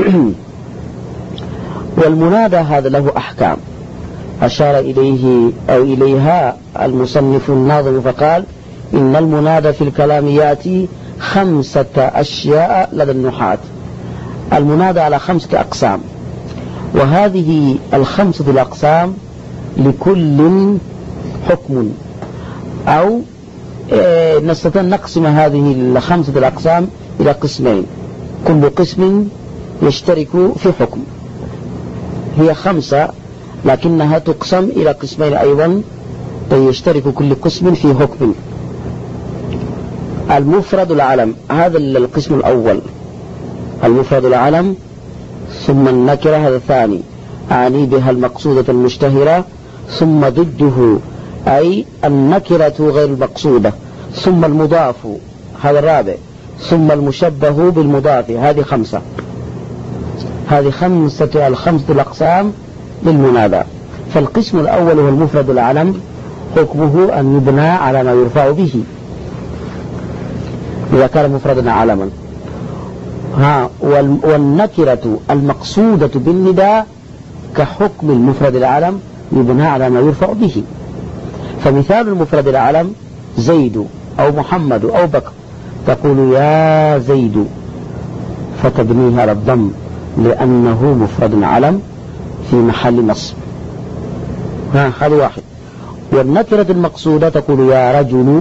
[SPEAKER 1] والمنادى هذا له أحكام أشار إليه أو إليها المصنف الناظم فقال إن المنادى في الكلام يأتي خمسة أشياء لدى النحاة. المنادى على خمسة أقسام، وهذه الخمسة الأقسام لكل حكم، أو نستطيع أن نقسم هذه الخمسة الأقسام إلى قسمين، كل قسم يشترك في حكم. هي خمسة لكنها تقسم إلى قسمين أيضا، يشترك كل قسم في حكم. المفرد العلم، هذا القسم الأول، المفرد العلم، ثم النكرة هذا الثاني، أعني بها المقصودة المشتهرة، ثم ضده أي النكرة غير المقصودة، ثم المضاف هذا الرابع، ثم المشبه بالمضاف، هذه خمسة. هذه خمسة الخمسة الأقسام للمنادى. فالقسم الأول هو المفرد العلم، حكمه أن يبنى على ما يرفع به إذا كان مفردا علما، ها والنكرة المقصودة بالنداء كحكم المفرد العلم يبنى على ما يرفع به. فمثال المفرد العلم زيد أو محمد أو بكر، تقول يا زيد فتبنيها على الضم لأنه مفرد علم في محل نصب. ها هذا واحد. والنكرة المقصودة تقول يا رجل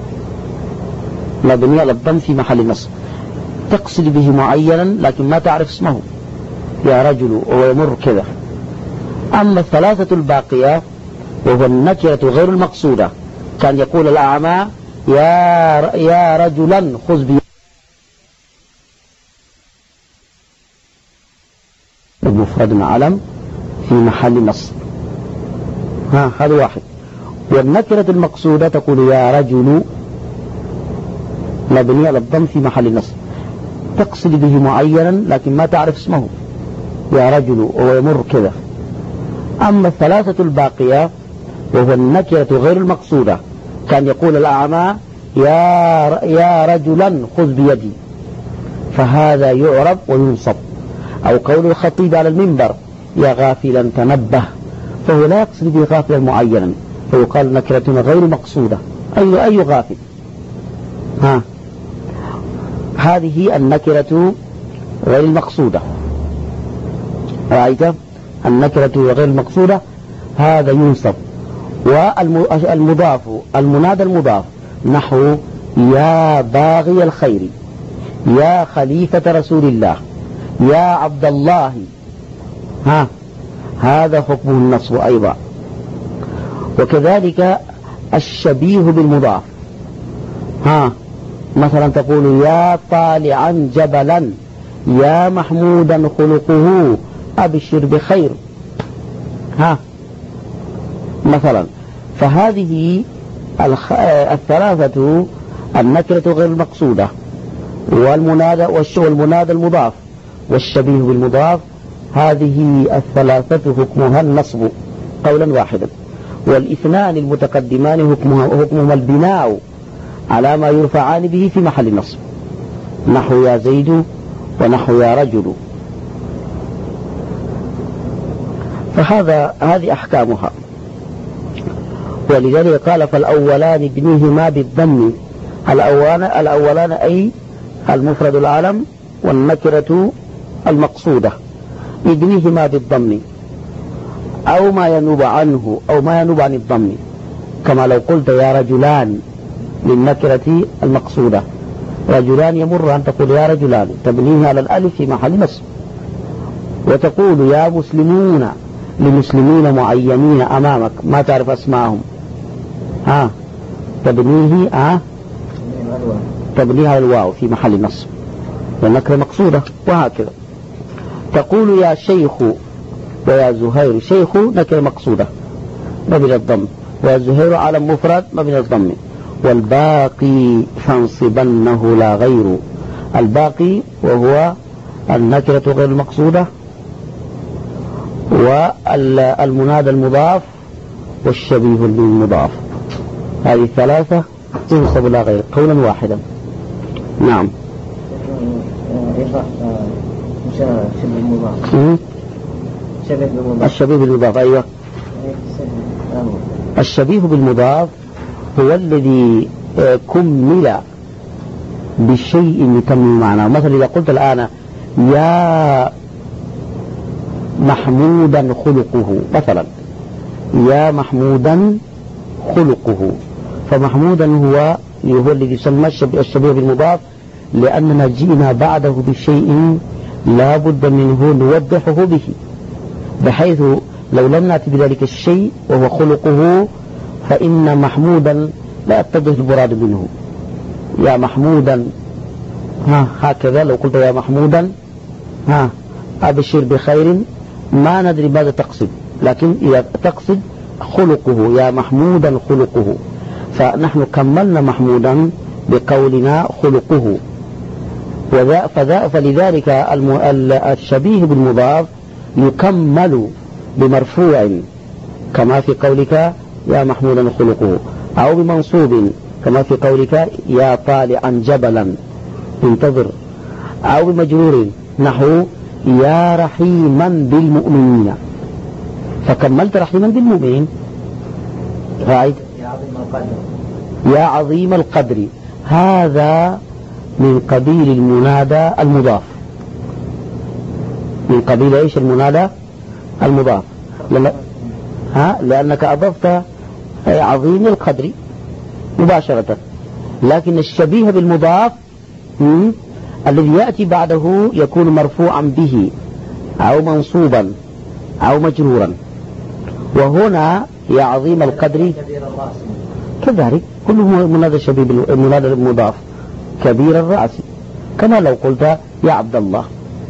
[SPEAKER 1] مبني على الضم في محل نصب، تقصد به معينا لكن ما تعرف اسمه، يا رجل ويمر كذا. أما الثلاثة الباقية وهو النكرة غير المقصودة، كان يقول الأعمى يا يا رجلا خذ بي مفرد علم في محل نصب. ها هذا واحد. والنكرة المقصودة تقول يا رجل مبني على الضم في محل نصب، تقصد به معينا لكن ما تعرف اسمه، يا رجل ويمر كذا. أما الثلاثة الباقية وهو النكرة غير المقصودة، كان يقول الأعمى يا يا رجلا خذ بيدي، فهذا يعرب وينصب. أو قول الخطيب على المنبر يا غافلا تنبه، فهو لا يقصد به غافلا معينا، فيقال نكرة غير مقصودة. أي أي غافل. ها هذه النكرة غير المقصودة. رأيت النكرة غير المقصودة هذا ينصب. والمضاف المنادى المضاف نحو يا باغي الخير، يا خليفة رسول الله، يا عبد الله، ها هذا حكمه النصب أيضا. وكذلك الشبيه بالمضاف، ها مثلا تقول يا طالعا جبلا، يا محمودا خلقه أبشر بخير، ها مثلا. فهذه الثلاثة النكرة غير المقصودة والمنادى والمنادى المضاف والشبيه بالمضاف، هذه الثلاثة حكمها النصب قولا واحدا. والاثنان المتقدمان حكمها حكمهما البناء على ما يرفعان به في محل النصب، نحو يا زيد ونحو يا رجل. فهذا هذه أحكامها. ولذلك قال فالأولان ابنيهما بالضم، الأولان الأولان أي المفرد العلم والنكرة المقصودة ابنيهما بالضم أو ما ينوب عنه أو ما ينوب عن الضم، كما لو قلت يا رجلان للنكرة المقصودة، رجلان يمر أن تقول يا رجلان تبنيه على الألف في محل نصب. وتقول يا مسلمون لمسلمين معينين أمامك ما تعرف أسماءهم، ها تبنيه ها تبنيه على الواو في محل نصب والنكرة مقصودة. وهكذا تقول يا شيخ ويا زهير، شيخ نكرة مقصودة مبني الضم، ويا زهير على مفرد مبني الضم. والباقي فانصبنه لا غير، الباقي وهو النكرة غير المقصودة والمنادى المضاف والشبيه بالمضاف، هذه الثلاثة تنصب لا غير قولا واحدا. نعم.
[SPEAKER 2] شبه المضاف
[SPEAKER 1] الشبيه بالمضاف أيوة. الشبيه بالمضاف هو الذي كمل بشيء يتم معناه. مثلا إذا قلت الآن يا محمودا خلقه مثلا، يا محمودا خلقه، فمحمودا هو هو الذي يسمى الشبيه بالمضاف، لأننا جئنا بعده بشيء لا بد منه نوضحه به، بحيث لو لم نأتي بذلك الشيء وهو خلقه فإن محمودا لا يتضح المراد منه. يا محمودا ها هكذا لو قلت يا محمودا ها أبشر بخير ما ندري ماذا تقصد، لكن إذا تقصد خلقه يا محمودا خلقه، فنحن كملنا محمودا بقولنا خلقه. فلذلك الشبيه بالمضاف يكمل بمرفوع كما في قولك يا محمودا خلقه، أو بمنصوب كما في قولك يا طالعا جبلا انتظر، أو بمجرور نحو يا رحيما بالمؤمنين، فكملت رحيما بالمؤمنين. رأيت
[SPEAKER 2] يا عظيم القدر.
[SPEAKER 1] يا عظيم القدر هذا من قبيل المنادى المضاف. من قبيل ايش المنادى المضاف؟ لما ها لأنك أضفت عظيم القدر مباشرة، لكن الشبيه بالمضاف الذي يأتي بعده يكون مرفوعا به أو منصوبا أو مجرورا. وهنا يا عظيم القدر كذلك كله منادى شبيه بالمنادى المضاف كبير الرأس، كما لو قلت يا عبد الله،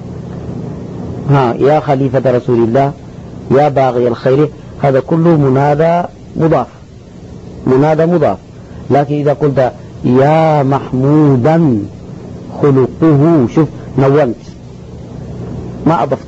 [SPEAKER 1] ها يا خليفة رسول الله، يا باغي الخير، هذا كله منادى مضاف منادى مضاف. لكن إذا قلت يا محمودا خلقه، شوف نونت ما أضفت.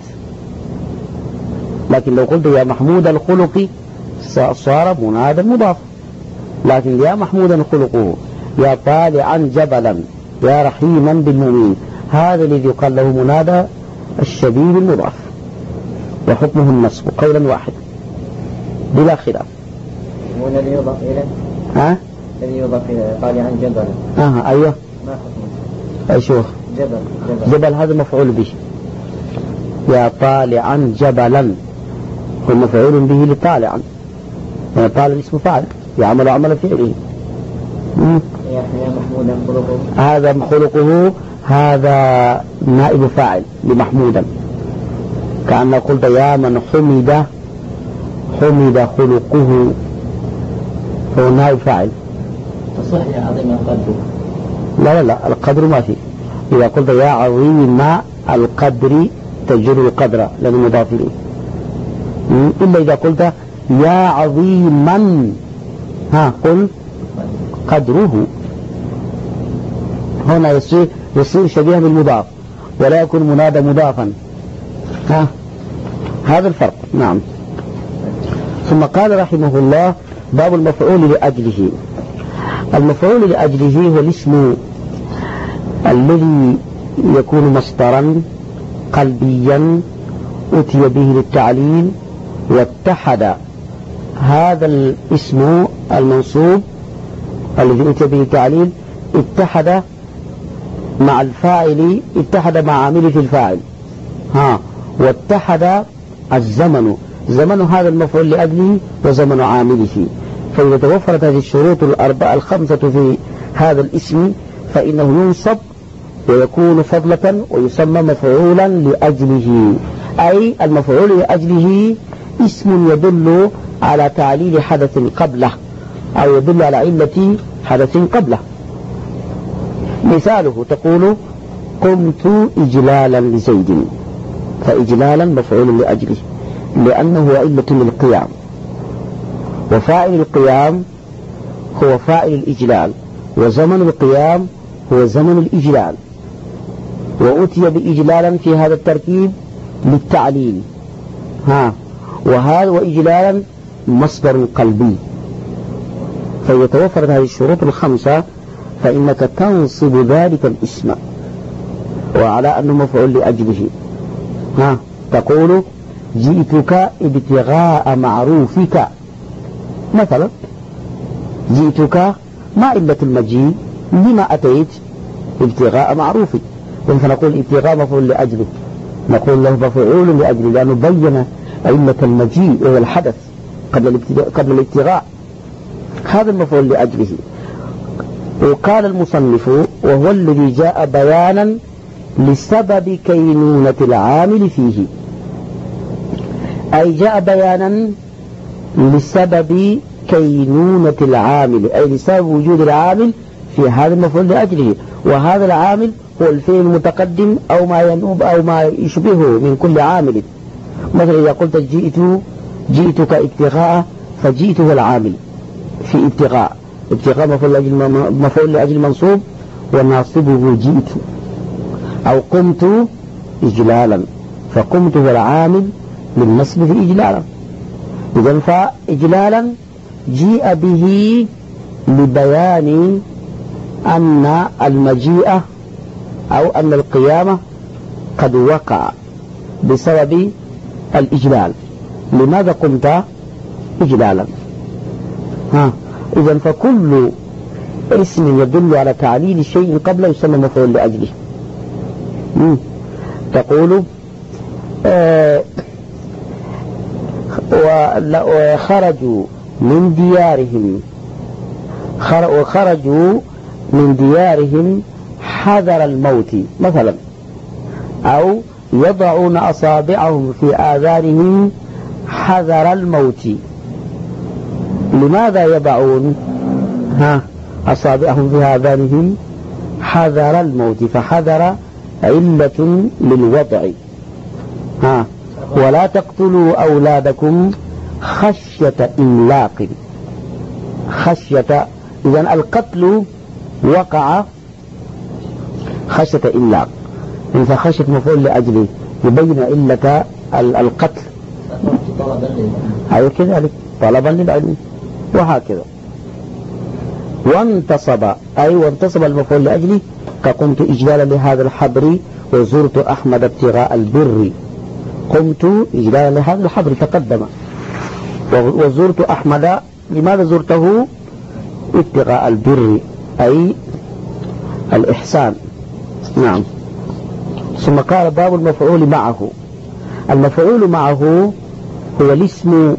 [SPEAKER 1] لكن لو قلت يا محمود الخلق صار منادى مضاف. لكن يا محمودا خلقه، يا طالعا جبلا، يا رحيما بالمؤمنين، هذا الذي يقال له منادى الشبيه بالمضاف، وحكمه النصب قولا واحدا بلا خلاف.
[SPEAKER 2] والذي يضاف إليه
[SPEAKER 1] ها
[SPEAKER 2] الذي يضاف إليه طالعا جبلا.
[SPEAKER 1] اه ايوه
[SPEAKER 2] ما حكمه؟
[SPEAKER 1] اي شوف
[SPEAKER 2] جبل جبل,
[SPEAKER 1] جبل هذا مفعول به. يا طالعا جبلا هو مفعول به لطالعا، يعني طالع اسم فاعل يعمل عمل فعله.
[SPEAKER 2] يا محمودا خلقه،
[SPEAKER 1] هذا خلقه، هذا نائب فاعل لمحمودا، كأن قلت يا من حمد حمد خلقه، هو نائب فاعل.
[SPEAKER 2] تصح يا عظيم القدر؟
[SPEAKER 1] لا لا لا القدر ما فيه. إذا قلت يا عظيم القدر تجر القدر لأنه مضاف إليه، إلا إذا قلت يا عظيما ها قل قدره، هنا يصير يصير شبيها بالمضاف ولا يكون منادى مضافا. ها هذا الفرق. نعم. ثم قال رحمه الله باب المفعول لأجله. المفعول لأجله هو الاسم الذي يكون مصدرا قلبيا أتي به للتعليل، واتحد هذا الاسم المنصوب الذي أتي به للتعليل اتحد مع الفاعل، اتحد مع عامله الفاعل، ها واتحد الزمن، زمن هذا المفعول لأجله وزمن عامله. فإذا توفرت هذه الشروط الأربعة الخمسة في هذا الاسم فإنه ينصب ويكون فضلة ويسمى مفعولا لأجله. أي المفعول لأجله اسم يدل على تعليل حدث قبله أو يدل على علة حدث قبله. مثاله تقول قمت إجلالا لزيد، فإجلالا مفعول لأجله لأنه علة للقيام، وفاعل القيام هو فاعل الإجلال، وزمن القيام هو زمن الإجلال، وأتي بإجلالا في هذا التركيب للتعليل. ها وهذا وإجلالا مصدر قلبي. فإذا توفرت هذه الشروط الخمسة فإنك تنصب ذلك الاسم وعلى أنه مفعول لأجله. ها تقول جئتك ابتغاء معروفك مثلا، جئتك ما علة المجيء، لما أتيت؟ ابتغاء معروفك. فنقول ابتغاء مفعول لأجله، نقول له مفعول لأجله لأنه بين علة المجيء وهو الحدث قبل قبل الابتغاء، هذا المفعول لأجله. وقال المصنف وهو الذي جاء بيانا لسبب كينونة العامل فيه، أي جاء بيانا لسبب كينونة العامل، أي لسبب وجود العامل في هذا المفعول لأجله. وهذا العامل هو الفعل المتقدم أو ما ينوب أو ما يشبهه من كل عامل. مثلا إذا قلت جئت جئتك ابتغاء، فجئت هو العامل في ابتغاء، ابتغاء مفعول لأجل مفعول لأجل منصوب وناصبه جئت. أو قمت إجلالا، فقمت هو العامل للنصب في إجلالا. إذن فإجلالا جيء به لبيان أن المجيء أو أن القيامة قد وقع بسبب الإجلال. لماذا قمت إجلالا؟ ها إذن فكل اسم يدل على تعليل شيء قبل يسمى مفعول لأجله. مم. تقول آه وخرجوا من ديارهم وخرجوا من ديارهم حذر الموت مثلا، أو يضعون أصابعهم في آذانهم حذر الموت. لماذا يضعون ها أصابعهم في آذانهم حذر الموت؟ فحذر علة للوضع. ها ولا تقتلوا أولادكم خشية إملاق. خشية، إذن القتل وقع خشية إملاق، إذا خشية مفعول لأجله يبين علة القتل. أي كذلك طلبا للعلم وهكذا. وانتصب أي وانتصب المفعول لأجله كقمت إجلالا لهذا الحبر وزرت أحمد ابتغاء البر. قمت إجلالا لهذا الحبر تقدم، وزرت أحمد لماذا زرته؟ ابتغاء البر أي الإحسان. نعم. ثم قال باب المفعول معه. المفعول معه هو الاسم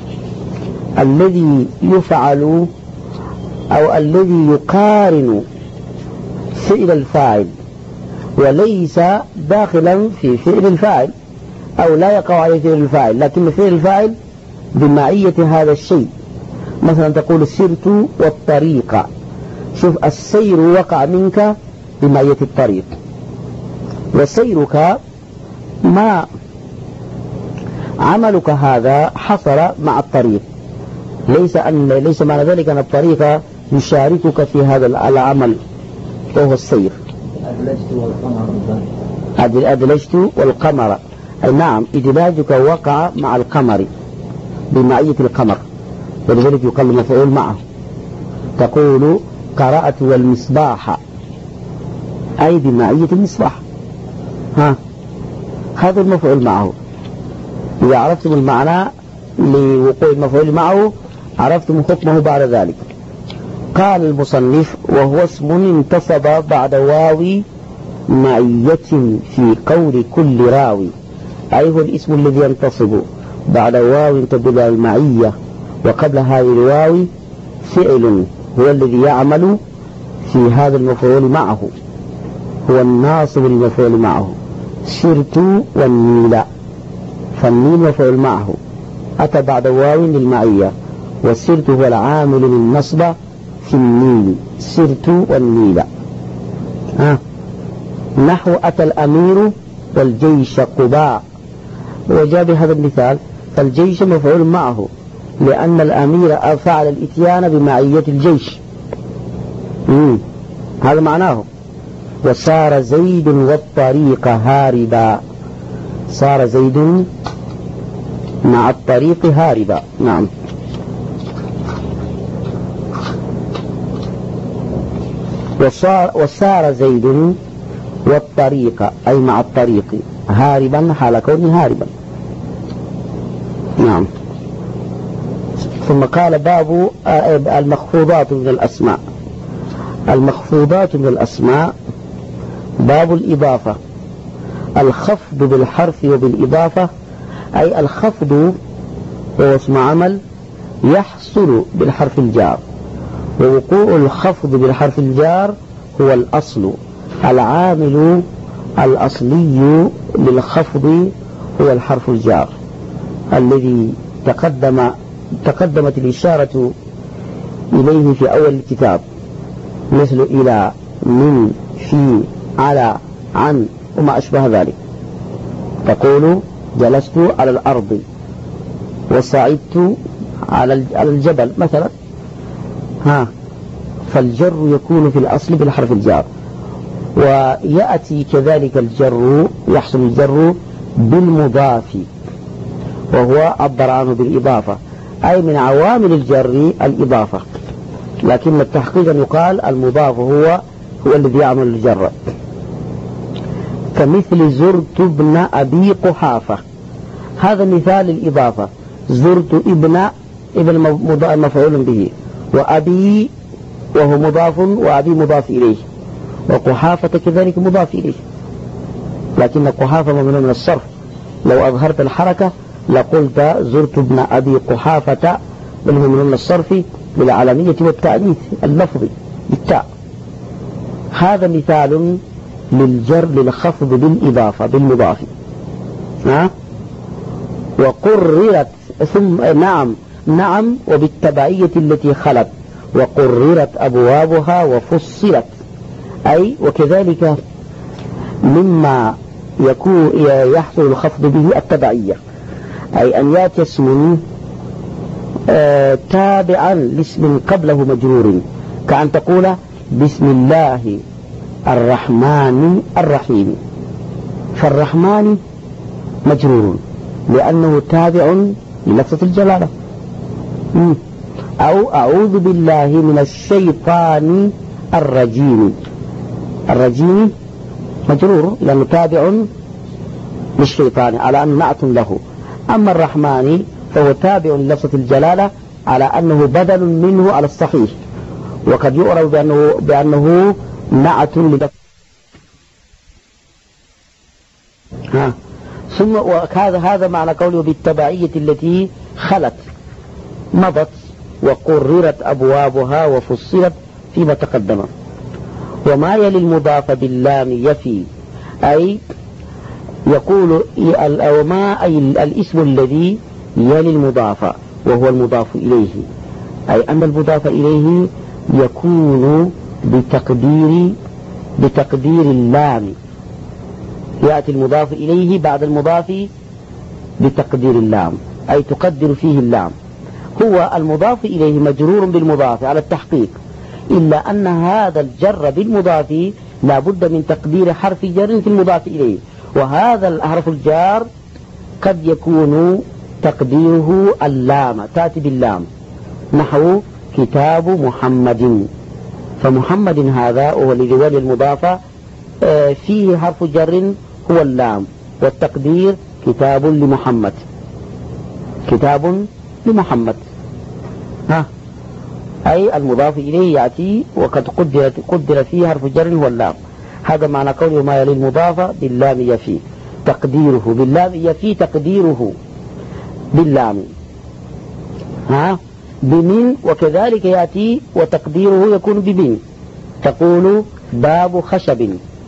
[SPEAKER 1] الذي يفعل أو الذي يقارن فعل الفاعل وليس داخلا في فعل الفاعل، أو لا يقع عليه فعل الفاعل، لكن فعل الفاعل بمعية هذا الشيء. مثلا تقول السرت والطريق، شوف السير وقع منك بمعية الطريق، وسيرك ما عملك هذا حصل مع الطريق، ليس أن ليس معنى ذلك أن الطريق يشاركك في هذا العمل وهو السير. أدلجت والقمر، أي نعم إدلاجك وقع مع القمر بمعية القمر، ولذلك يقال مفعول معه. تقول قرأت والمصباح أي بمعية المصباح. ها هذا المفعول معه. إذا عرفتم المعنى لوقوع المفعول معه عرفتم حكمه بعد ذلك. قال المصنف وهو اسم انتصب بعد واو معية في قول كل راوي، أي هو الاسم الذي ينتصب بعد واو تدل على المعية، وقبل هذه الواو فعل هو الذي يعمل في هذا المفعول معه، هو الناصب المفعول معه. سرت والنيل، فالنيل مفعول معه أتى بعد واو للمعية، والسرت هو العامل للنصب في النيل، سرت والنيل. آه. نحو أتى الأمير والجيش قباء، وجاء بهذا المثال، فالجيش مفعول معه لأن الأمير فعل الإتيان بمعية الجيش. مم. هذا معناه. وصار زيد والطريق هاربا، صار زيد مع الطريق هاربا. نعم. وصار, وصار زيد والطريق أي مع الطريق هاربا حال كونه هاربا. نعم. ثم قال باب المخفوضات من الأسماء. المخفوضات من الأسماء باب الإضافة. الخفض بالحرف وبالإضافة، أي الخفض هو اسم عمل يحصل بالحرف الجار، ووقوع الخفض بالحرف الجار هو الأصل. العامل الأصلي للخفض هو الحرف الجار الذي تقدم تقدمت الإشارة إليه في أول الكتاب، مثل إلى، من، في، على، عن، وما أشبه ذلك. تقول جلست على الأرض وصعدت على الجبل مثلا. ها فالجر يكون في الأصل بالحرف الجار، ويأتي كذلك الجر، يحصل الجر بالمضاف وهو عبر عنه بالإضافة، أي من عوامل الجر الإضافة، لكن التحقيق يقال المضاف هو هو الذي يعمل الجر. كمثل زرت ابن أبي قحافة، هذا مثال الإضافة. زرت ابن ابن مفعول به، وأبي وهو مضاف وأبي مضاف إليه، وقحافة كذلك مضاف إليه، لكن قحافة ممنوع من الصرف. لو أظهرت الحركة لقلت زرت ابن أبي قحافة، بل ممنوع من الصرف بالعالمية والتأنيث اللفظي بالتاء. هذا مثال للجر للخفض بالإضافة بالمضاف. ها؟ وقررت ثم نعم نعم وبالتبعية التي خلت، وقررت أبوابها وفصلت، أي وكذلك مما يكون يحصل الخفض به التبعية، أي أن يأتي اسم آه تابعا لاسم قبله مجرور، كأن تقول بسم الله الرحمن الرحيم، فالرحمن مجرور لأنه تابع للفظة الجلالة. أو أعوذ بالله من الشيطان الرجيم، الرجيم مجرور لأنه تابع للشيطان على أنه نعت له. أما الرحمن فهو تابع للفظة الجلالة على أنه بدل منه على الصحيح، وقد يعرف بأنه, بأنه نعت للفظة. ها ثم وهذا هذا معنى قوله بالتبعية التي خلت مضت، وقررت أبوابها وفصلت فيما تقدم. وما يلي المضاف باللام يفي، أي يقول وما أي الاسم الذي يلي المضاف وهو المضاف إليه، أي أن المضاف إليه يكون بتقدير بتقدير اللام، يأتي المضاف إليه بعد المضاف بتقدير اللام، أي تقدر فيه اللام. هو المضاف إليه مجرور بالمضاف على التحقيق، إلا أن هذا الجر بالمضاف لا بد من تقدير حرف جر في المضاف إليه، وهذا الحرف الجار قد يكون تقديره اللام، تأتي باللام، نحو كتاب محمد، فمحمد هذا وهو لجوال المضافة فيه حرف جر هو اللام، والتقدير كتاب لمحمد، كتاب لمحمد. ها أي المضاف إليه يأتي وقد قدر, قدر فيه حرف جر هو اللام. هذا معنى قوله ما يلي المضاف باللام يفي، تقديره باللام يفي تقديره باللام. ها بمن وكذلك يأتي وتقديره يكون بمن، تقول باب خشب،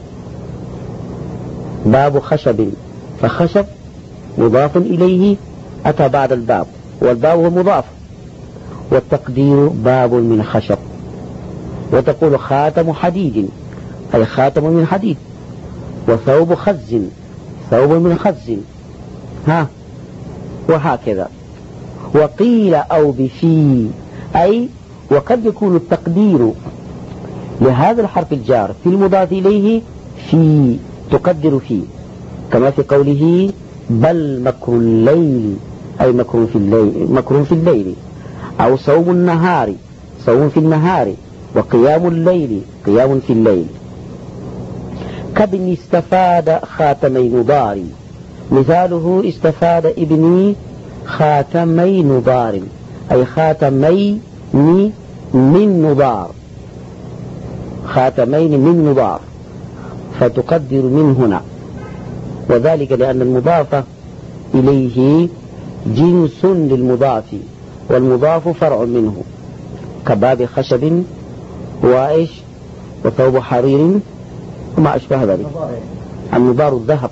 [SPEAKER 1] باب خشب، فخشب مضاف إليه أتى بعد الباب، والباب هو مضاف، والتقدير باب من خشب. وتقول خاتم حديد، أي خاتم من حديد، وثوب خز، ثوب من خز. ها وهكذا. وقيل أو بفي، أي وقد يكون التقدير لهذا الحرف الجار في المضاف إليه في، تقدر فيه، كما في قوله بل مكر الليل، أي مكر في الليل، مكر في الليل، أو صوم النهار، صوم في النهار، وقيام الليل، قيام في الليل. كابن استفاد خاتمي نضار، مثاله استفاد ابني خاتمي نضار، أي خاتمين من نضار، خاتمين من نضار، فتقدر من هنا، وذلك لأن المضاف إليه جنس للمضاف، والمضاف فرع منه، كباب خشب وإيش وثوب حرير وما أشبه ذلك. النضار الذهب،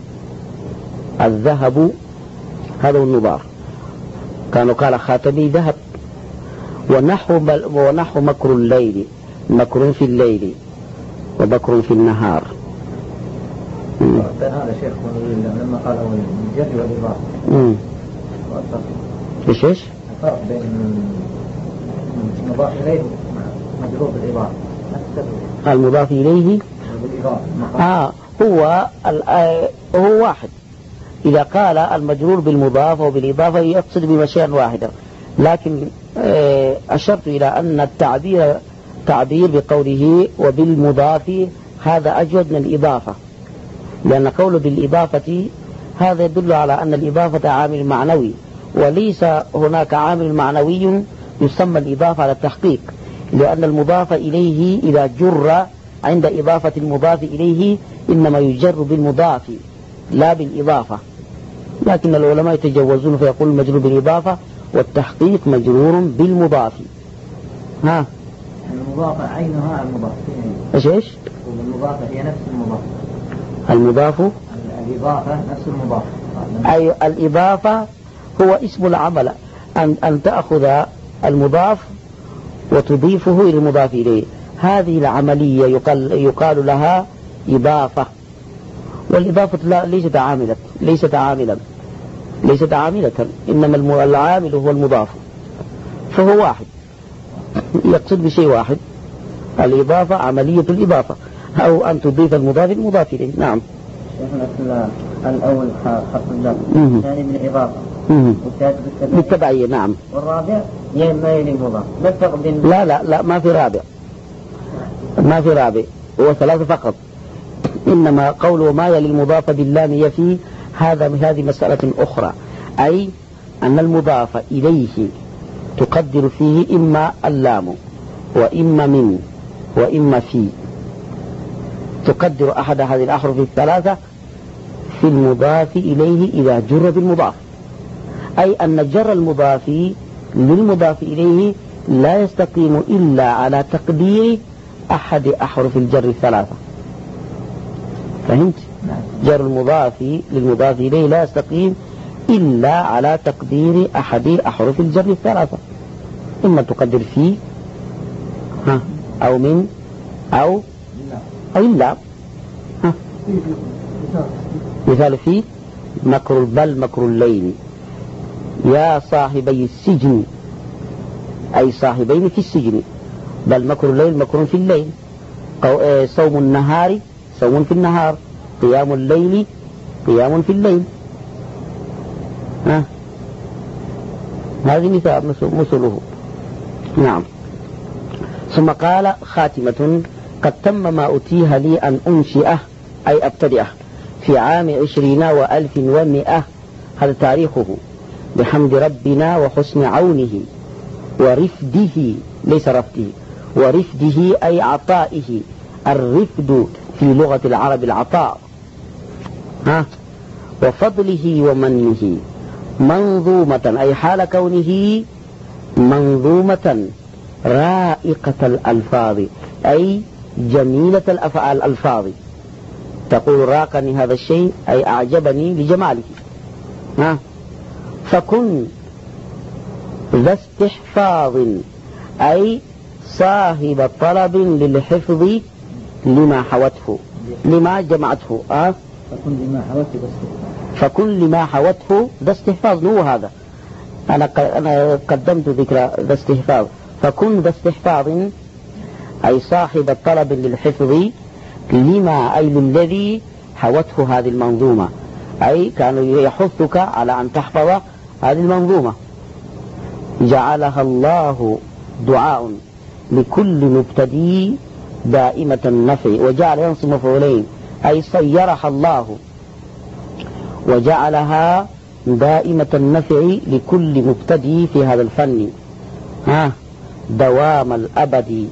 [SPEAKER 1] الذهب هذا هو النضار، كانوا قال خاتمي ذهب. ونحو, ونحو مكر الليل، مكر في الليل ومكر في النهار.
[SPEAKER 2] هذا شيخ لما قال الجر والإضافة،
[SPEAKER 1] ايش ايش؟
[SPEAKER 2] الفرق بين المضاف إليه مجرور بالإضافة،
[SPEAKER 1] المضاف إليه آه هو هو واحد. إذا قال المجرور بالمضاف وبالإضافة يقصد بشيئا واحدا، لكن أشرت إلى أن التعبير تعبير بقوله وبالمضاف هذا أجود من الإضافة، لأن قوله بالإضافة هذا يدل على أن الإضافة عامل معنوي، وليس هناك عامل معنوي يسمى الإضافة على التحقيق، لأن المضاف إليه إذا جر عند إضافة المضاف إليه إنما يجر بالمضاف لا بالإضافة، لكن العلماء يتجوزون فيقول مجرور بالإضافة والتحقيق مجرور بالمضاف. ها
[SPEAKER 2] المضافة عينها المضاف.
[SPEAKER 1] ايش ايش؟
[SPEAKER 2] المضافة هي نفس المضاف.
[SPEAKER 1] المضاف
[SPEAKER 2] الإضافة نفس المضاف.
[SPEAKER 1] أي الإضافة هو اسم العمل، أن أن تأخذ المضاف وتضيفه إلى المضاف إليه، هذه العملية يقال يقال لها إضافة. والإضافة لا ليست عاملة ليست عاملا ليست عاملة إنما العامل هو المضاف، فهو واحد يقصد بشيء واحد، الإضافة عملية الإضافة أو أن تضيف المضاف المضاف إليه. نعم.
[SPEAKER 2] شيخنا الأول حرف الجر، الثاني بالإضافة، والثالث
[SPEAKER 1] بالتبعية. نعم.
[SPEAKER 2] والرابع ما يلي المضاف. ما الفرق بين؟
[SPEAKER 1] لا لا لا ما في رابع، ما في رابع، هو ثلاثة فقط. إنما قوله ما يلي المضاف باللام يفي، هذا هذه مسألة أخرى، أي أن المضاف إليه تقدر فيه إما اللام وإما من وإما في، تقدر أحد هذه الأحرف الثلاثة في المضاف إليه إذا جر بالمضاف، أي أن جر المضاف للمضاف إليه لا يستقيم إلا على تقدير أحد أحرف الجر الثلاثة. فهمت؟ جر المضاف للمضاف إليه لا يستقيم إلا على تقدير أحد أحرف الجر الثلاثة، إما تقدر في ها أو من أو أو إلا. ها مثال في مكر بل مكر الليل يا صاحبي السجن، أي صاحبين في السجن، بل مكر الليل مكر في الليل، صوم النهار صوم في النهار، قيام الليل قيام في الليل. ها هذه مثال مثله. نعم. ثم قال خاتمة قد تم ما أتيه لي أن أنشئه أي أبتدئه في عام عشرين وألف ومئة، هذا تاريخه، بحمد ربنا وحسن عونه ورفده ليس رفده، ورفده أي عطائه، الرفد في لغة العرب العطاء، ها وفضله ومنه، منظومة أي حال كونه منظومة رائقة الألفاظ أي جميلة الألفاظ، تقول راقني هذا الشيء أي أعجبني لجماله. ها فكن ذا استحفاظ أي صاحب طلب للحفظ لما حوته لما جمعته. أه؟
[SPEAKER 2] فكن لما حوته
[SPEAKER 1] فكن لما حوته ذا استحفاظ، هو هذا أنا أنا قدمت ذكر ذا استحفاظ. فكن ذا استحفاظ أي صاحب الطلب للحفظ لما أي للذي حوته هذه المنظومة، أي كان يحثك على أن تحفظ هذه المنظومة. جعلها الله دعاء لكل مبتدي دائمة النفع، وجعل ينصب مفعولين أي صيرها الله وجعلها دائمة النفع لكل مبتدي في هذا الفن. ها دوام الأبد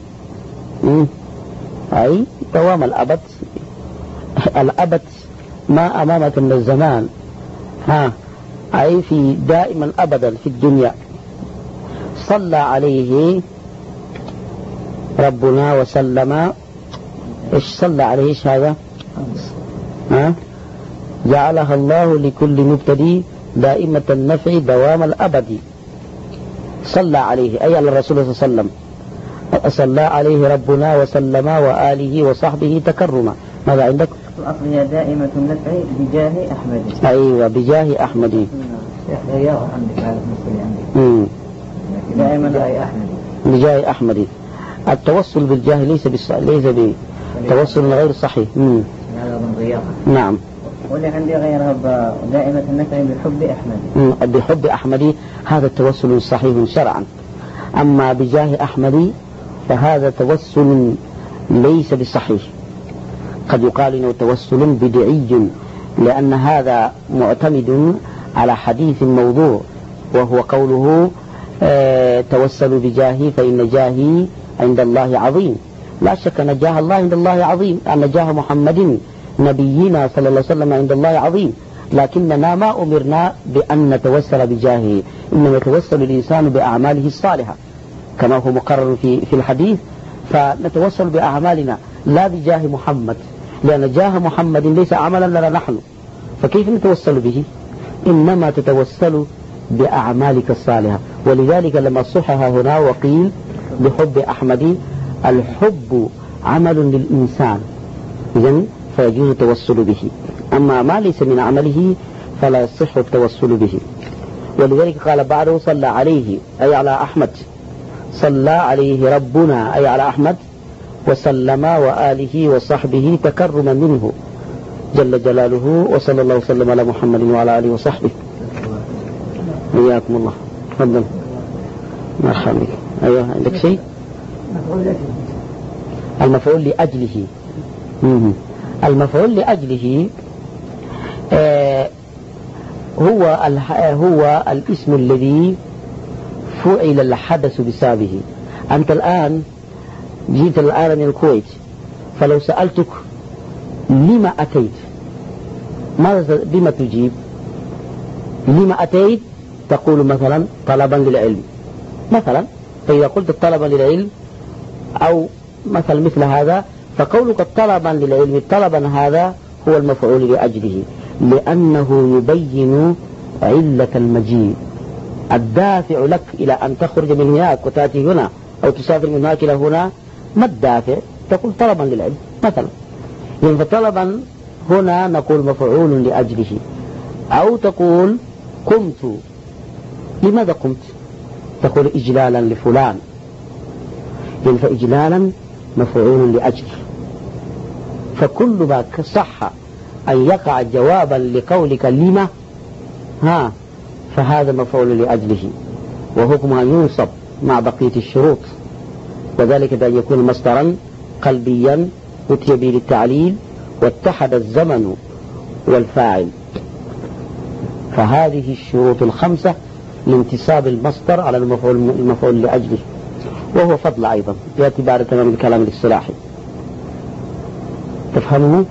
[SPEAKER 1] أي دوام الأبد، الأبد ما أمامك من الزمان، ها أي في دائما أبدا في الدنيا. صلى عليه ربنا وسلم، إيش صلى عليه إيش هذا؟ ها جعلها الله لكل مبتدي دائمة النفع دوام الأبد. صلى عليه أي على الرسول صلى الله عليه وسلم، صلى عليه ربنا وسلم وآله وصحبه تكرما. ماذا عندك؟
[SPEAKER 2] الأصل هي دائمة النفع بجاه أحمد.
[SPEAKER 1] أيوة بجاه أحمد.
[SPEAKER 2] غيره عندك على المسؤولية عندك. دائما أي أحمد.
[SPEAKER 1] بجاه أحمد. التوصل بالجاه ليس بص... ليس بتوصل غير صحيح. امم
[SPEAKER 2] هذا من غيره.
[SPEAKER 1] نعم.
[SPEAKER 2] واللي عندي غيرها دائمة النفع بحب أحمد.
[SPEAKER 1] بحب أحمد هذا التوسل صحيح شرعا، أما بجاه أحمد فهذا توسل ليس بصحيح، قد يقال إنه توسل بدعي، لأن هذا معتمد على حديث موضوع، وهو قوله اه توسلوا بجاهي فإن جاهي عند الله عظيم. لا شك أن جاه الله عند الله عظيم، أن جاه محمد نبينا صلى الله عليه وسلم عند الله عظيم، لكننا ما أمرنا بأن نتوسل بجاهه، إنما يتوسل الإنسان بأعماله الصالحة كما هو مقرر في في الحديث، فنتوسل بأعمالنا لا بجاه محمد، لأن جاه محمد ليس عملا لنا نحن، فكيف نتوسل به؟ إنما تتوسل بأعمالك الصالحة. ولذلك لما صحح هنا وقيل بحب أحمد، الحب عمل للإنسان إذن فيجوز التوسل به، أما ما ليس من عمله فلا يصح التوسل به. ولذلك قال بعده صلى عليه أي على أحمد، صلى عليه ربنا أي على أحمد، وسلم وآله وصحبه تكرما منه جل جلاله، وصلى الله وسلم على محمد وعلى آله وصحبه. حياكم الله. تفضل. مرحبا بك. أيوه عندك شيء؟ المفعول لأجله. مم. المفعول لأجله آه هو هو الاسم الذي فعل الحدث بسببه. أنت الآن جيت الآن من الكويت، فلو سألتك لما أتيت ماذا بما تجيب؟ لما أتيت تقول مثلا طلبا للعلم مثلا، فإذا قلت طلبا للعلم أو مثل مثل هذا، فقولك طلبا للعلم طلبا هذا هو المفعول لأجله، لأنه يبين علة المجيء، الدافع لك إلى أن تخرج من هناك وتأتي هنا أو تسافر من هناك إلى هنا، ما الدافع؟ تقول طلبا للعلم مثلا. يعني فطلبا هنا نقول مفعول لأجله، أو تقول قمت، لماذا قمت؟ تقول إجلالا لفلان، يعني فإجلالا مفعول لأجله. فكل ما صح أن يقع جوابا لقولك لما ها فهذا مفعول لأجله، وحكمها ينصب مع بقية الشروط، وذلك بأن يكون مصدرا قلبيا أتي به للتعليل واتحد الزمن والفاعل. فهذه الشروط الخمسة لانتساب المصدر على المفعول المفعول لأجله، وهو فضل أيضا باعتبار تمام الكلام الاصطلاحي. تفهمه؟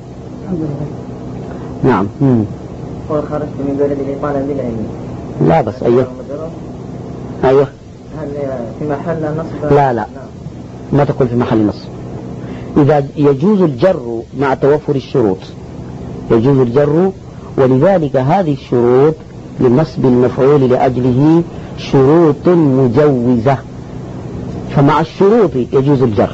[SPEAKER 1] نعم.
[SPEAKER 2] وخرجت من بلدي لطالب العلم.
[SPEAKER 1] لا بس أيوه أيوه.
[SPEAKER 2] هل في محل نصب؟
[SPEAKER 1] لا لا ما تقول في محل نصب. إذا يجوز الجر مع توفر الشروط، يجوز الجر، ولذلك هذه الشروط لنصب المفعول لأجله شروط مجوزة، فمع الشروط يجوز الجر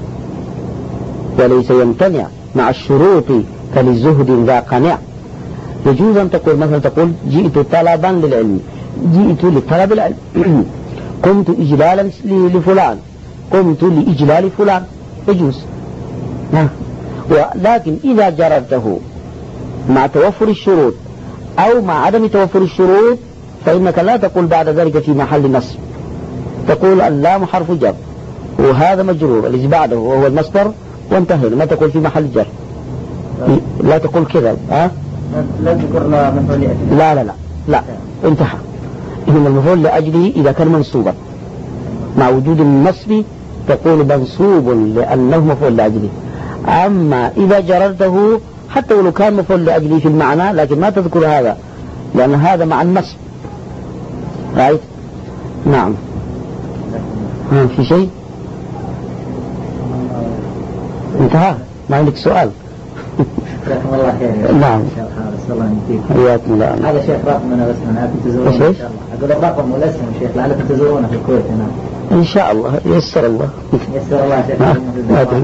[SPEAKER 1] وليس يمتنع مع الشروط كالزهد ذا قنع. يجوز أن تقول مثلا تقول جئت طلبا للعلم، جئت لطلب العلم، قمت إجلالا لفلان، قمت لإجلال فلان، يجوز. ولكن إذا جررته مع توفر الشروط أو مع عدم توفر الشروط فإنك لا تقول بعد ذلك في محل نصب، تقول اللام حرف جر وهذا مجرور الذي بعده وهو المصدر وانتهينا، ما تقول في محل جر، لا تقول كذا. ها
[SPEAKER 2] لا تذكر مفعول لأجله.
[SPEAKER 1] لا لا لا لا انتهى. إنما المفعول لأجله إذا كان منصوبا مع وجود النصب تقول منصوب لأنه مفعول لأجله. أما إذا جررته حتى ولو كان مفعول لأجله في المعنى لكن ما تذكر هذا لأن هذا مع النصب. رأيت؟ نعم. ها في شيء؟ انتهى؟ ما عندك سؤال؟
[SPEAKER 2] جزاكم الله خير.
[SPEAKER 1] نعم. حياكم الله.
[SPEAKER 2] هذا شيخ رقمنا بس أنا كنت تزورونه إن شاء الله. أقول الرقم والاسم شيخ لعلكم تزورونه في الكويت هنا.
[SPEAKER 1] إن شاء الله يسر الله.
[SPEAKER 2] يسر الله شيخ.
[SPEAKER 1] ما أدري.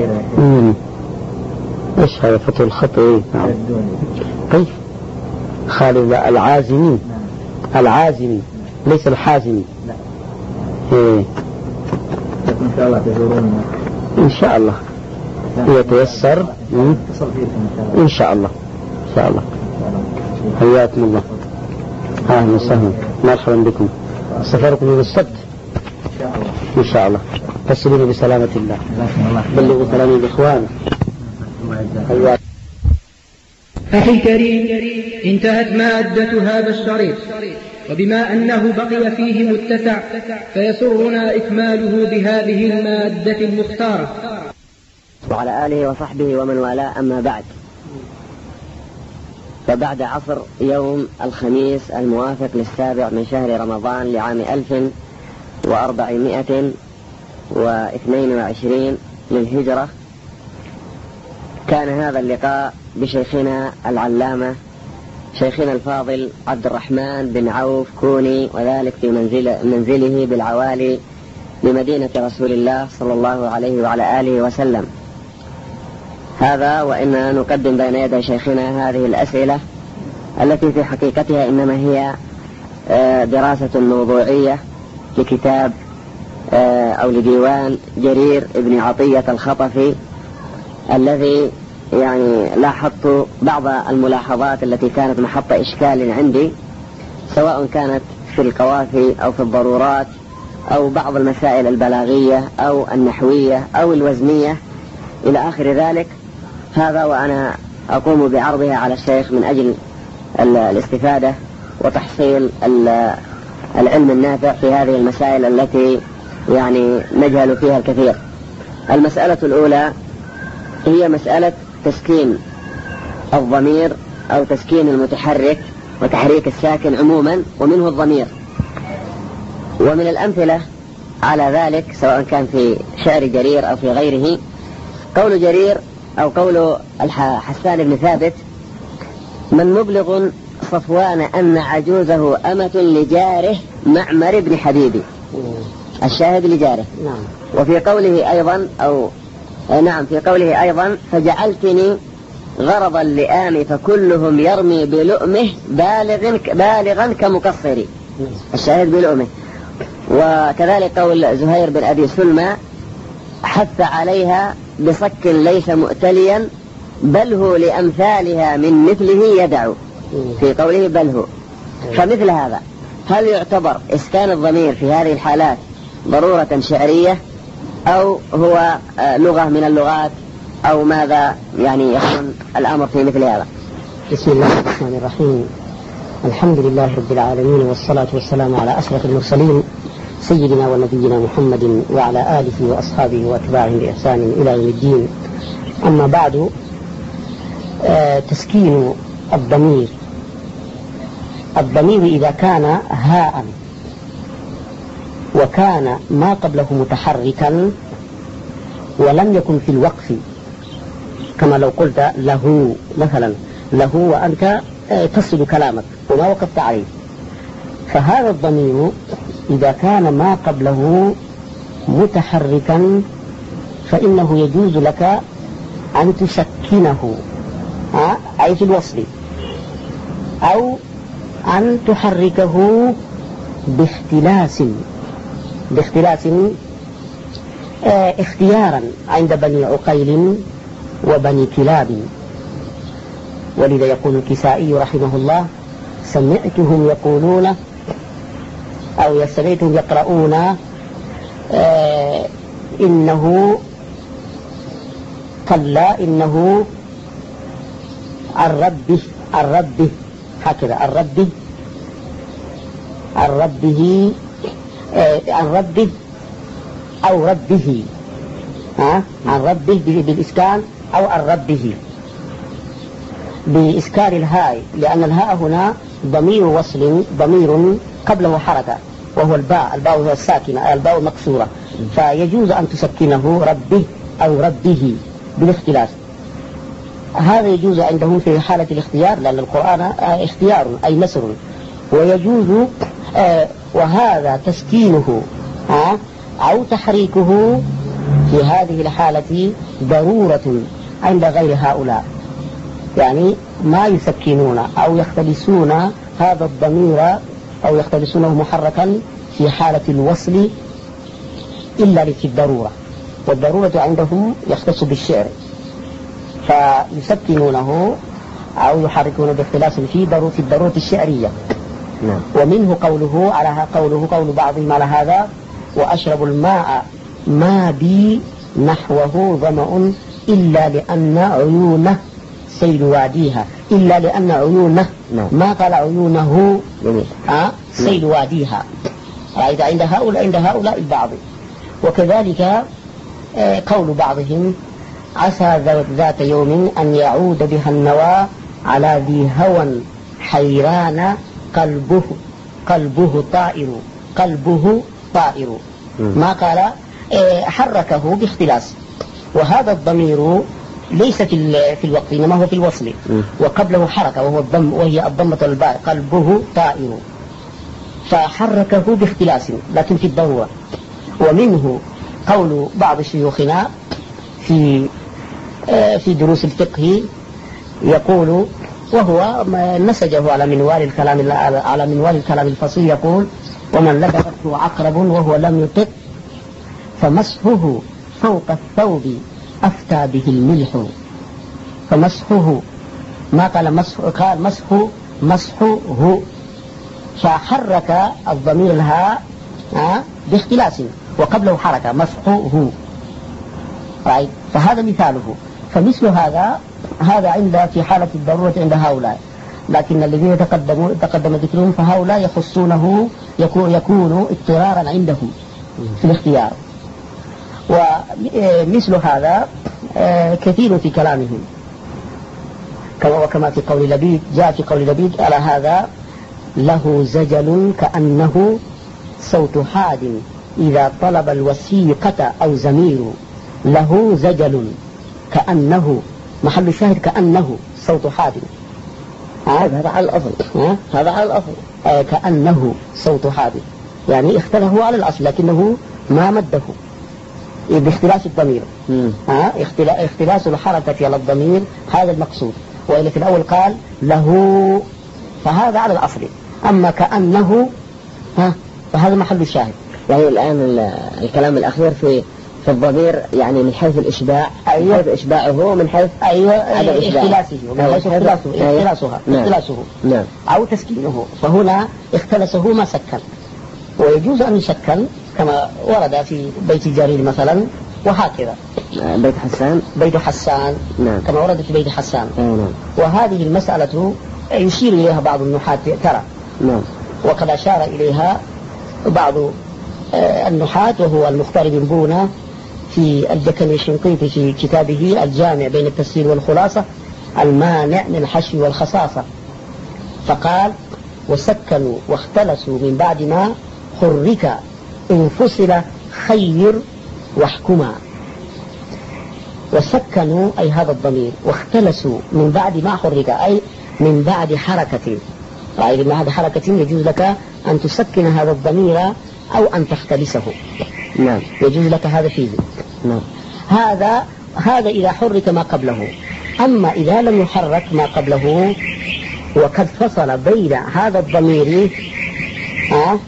[SPEAKER 1] إيش هذا فتح الخط إيه؟ نعم. كيف؟ خالد العازمي. العازمي ليس الحازمي.
[SPEAKER 2] لا.
[SPEAKER 1] إيه.
[SPEAKER 2] إن شاء الله تزورونه.
[SPEAKER 1] إن شاء الله. يتيسر إن شاء الله. إن شاء الله. حياكم الله. أهلا وسهلا. مرحبا بكم. سفركم يوم السبت إن شاء الله. تصلون بسلامة الله. بلغوا سلام الإخوان.
[SPEAKER 3] أخي الكريم، انتهت مادة هذا الشريط. وبما أنه بقي فيه متسع فيسرنا إكماله بهذه المادة المختارة.
[SPEAKER 4] وعلى آله وصحبه ومن والاه، أما بعد، فبعد عصر يوم الخميس الموافق للسابع من شهر رمضان لعام ألف وأربعمائة واثنين وعشرين للهجرة، كان هذا اللقاء بشيخنا العلامة شيخنا الفاضل عبد الرحمن بن عوف كوني، وذلك في منزل منزله بالعوالي بمدينة رسول الله صلى الله عليه وعلى آله وسلم. هذا وإننا نقدم بين يدي شيخنا هذه الأسئلة التي في حقيقتها إنما هي دراسة موضوعية لكتاب أو لديوان جرير ابن عطية الخطفي، الذي يعني لاحظت بعض الملاحظات التي كانت محط إشكال عندي، سواء كانت في القوافي أو في الضرورات أو بعض المسائل البلاغية أو النحوية أو الوزنية إلى آخر ذلك. هذا وأنا أقوم بعرضها على الشيخ من أجل الاستفادة وتحصيل العلم النافع في هذه المسائل التي يعني نجهل فيها الكثير. المسألة الأولى هي مسألة تسكين الضمير أو تسكين المتحرك وتحريك الساكن عموما، ومنه الضمير. ومن الأمثلة على ذلك سواء كان في شعر جرير أو في غيره، قول جرير أو قول حسان بن ثابت: من مبلغ صفوان أن عجوزه أمة لجاره معمر بن حبيبي، الشاهد لجاره. وفي قوله أيضا أو نعم في قوله أيضا: فجعلتني غرض اللئام فكلهم يرمي بلؤمه بالغ بالغا كمقصري، الشاهد بلؤمه. وكذلك قول زهير بن أبي سلمى: حث عليها بصك ليس مؤتليا بل هو لأمثالها من مثله يدعو، في قوله بل هو. فمثل هذا هل يعتبر إسكان الضمير في هذه الحالات ضرورة شعرية أو هو لغة من اللغات أو ماذا يعني يكون الأمر في مثل هذا؟
[SPEAKER 1] بسم الله الرحمن الرحيم. الحمد لله رب العالمين، والصلاة والسلام على أشرف المرسلين سيدنا ونبينا محمد وعلى آله وأصحابه وأتباعه بإحسان إلى يوم الدين. أما بعد، آه تسكين الضمير الضمير إذا كان هاء وكان ما قبله متحركا ولم يكن في الوقف، كما لو قلت له مثلا، له وأنت تصل كلامك وما وقفت عليه، فهذا الضمير إذا كان ما قبله متحركا فإنه يجوز لك أن تسكنه أي في الوصل، أو أن تحركه باختلاس باختلاس اه اختيارا عند بني عقيل وبني كلاب. ولذا يقول الكسائي رحمه الله: سمعتهم يقولون أو سمعتهم يقرؤون اه إنه كلا إنه عن ربه عن ربه هكذا عن ربه عن ربه اه عن ربه أو ربه ها عن ربه بالإسكان أو عن ربه بإسكان الهاء، لأن الهاء هنا ضمير وصل، ضمير قبله حركة وهو الباء، الباء هو الساكنة، الباء مكسورة، فيجوز أن تسكنه ربه أو ربه بالاختلاس. هذا يجوز عندهم في حالة الاختيار، لأن القرآن اختيار أي نسر، ويجوز آه وهذا تسكينه آه أو تحريكه في هذه الحالة ضرورة عند غير هؤلاء، يعني ما يسكنون أو يختلسون هذا الضمير أو يختلسونه محركا في حالة الوصل إلا في الضرورة، والضرورة عندهم يختص بالشعر، فيسكنونه أو يحركونه باختلاس في ضرورة الضرورة الشعرية. نعم. ومنه قوله على قوله قول بعضهم على هذا: وأشرب الماء ما بي نحوه ظمأ إلا لأن عيونه سيل واديها إلا لأن عيونه ما قال عيونه آه سيل واديها. رأيت عند هؤلاء عند هؤلاء البعض. وكذلك آه قول بعضهم عسى ذات يوم أن يعود بها النوى على ذي هوى حيران قلبه قلبه طائر قلبه طائر. ما قال آه حركه باختلاس، وهذا الضمير ليس في في الوقت إنما هو في الوصل، وقبله حركة وهو الضم وهي الضمة الباء قلبه طائر، فحركه باختلاس لكن في الضروة. ومنه قول بعض شيوخنا في في دروس الفقه يقول، وهو نسجه على منوال الكلام على منوال الكلام الفصيح، يقول ومن لدغته عقرب وهو لم يطق فمسحه فوق الثوب أفتى به الملح. فمسحه ما قال مسح، قال مسحه مسحه، فحرك الضمير الهاء باختلاس وقبله حركة مسحه. right. فهذا مثاله. فمثل هذا هذا عند في حالة الضرورة عند هؤلاء، لكن الذين يتقدموا تقدم ذكرهم فهؤلاء يخصونه يكون يكون اضطرارا عندهم في الاختيار. ومثل هذا كثير في كلامهم، كما وكما في قول لبيد، جاء في قول لبيد على هذا له زجل كأنه صوت حاد إذا طلب الوثيقة أو زمير. له زجل كأنه، محل الشاهد كأنه صوت حاد. هذا على الأصل، هذا على الأصل آه كأنه صوت حاد، يعني اختلفه على الأصل لكنه ما مده باختلاس الضمير. آه اختلاس الحركة على الضمير هذا المقصود. وإلا في الأول قال له، فهذا على الأصل. أما كأنه ها فهذا محل الشاهد.
[SPEAKER 4] يعني الآن الكلام الأخير في في الضمير يعني من حيث الإشباع،
[SPEAKER 1] أيوة.
[SPEAKER 4] من حيث إشباعه ومن حيث
[SPEAKER 1] أيوة اختلاسه ومن حيث اختلاسه اختلاسها اختلاسه
[SPEAKER 4] نعم.
[SPEAKER 1] أو تسكينه. فهنا اختلسه ما سكن، ويجوز أن يسكن كما ورد في بيت جرير مثلا، وهكذا
[SPEAKER 4] بيت حسان
[SPEAKER 1] بيت حسان
[SPEAKER 4] نعم.
[SPEAKER 1] كما ورد في بيت حسان
[SPEAKER 4] نعم.
[SPEAKER 1] وهذه المسألة يشير إليها بعض النحاة ترى
[SPEAKER 4] نعم.
[SPEAKER 1] وقد أشار إليها بعض النحاة، وهو المختار بن بونة في الجكني الشنقيطي في كتابه الجامع بين التفسير والخلاصة المانع من الحشو والخصاصة، فقال وسكنوا واختلسوا من بعد ما حرك انفصل خير واحكما. وسكنوا أي هذا الضمير، واختلسوا من بعد ما حرك أي من بعد حركة. أي من بعد حركة يجوز لك أن تسكن هذا الضمير أو أن تختلسه.
[SPEAKER 4] نعم.
[SPEAKER 1] يجوز لك هذا فيه.
[SPEAKER 4] نعم.
[SPEAKER 1] هذا هذا إذا حرك ما قبله. أما إذا لم يحرك ما قبله وقد فصل بين هذا الضمير آه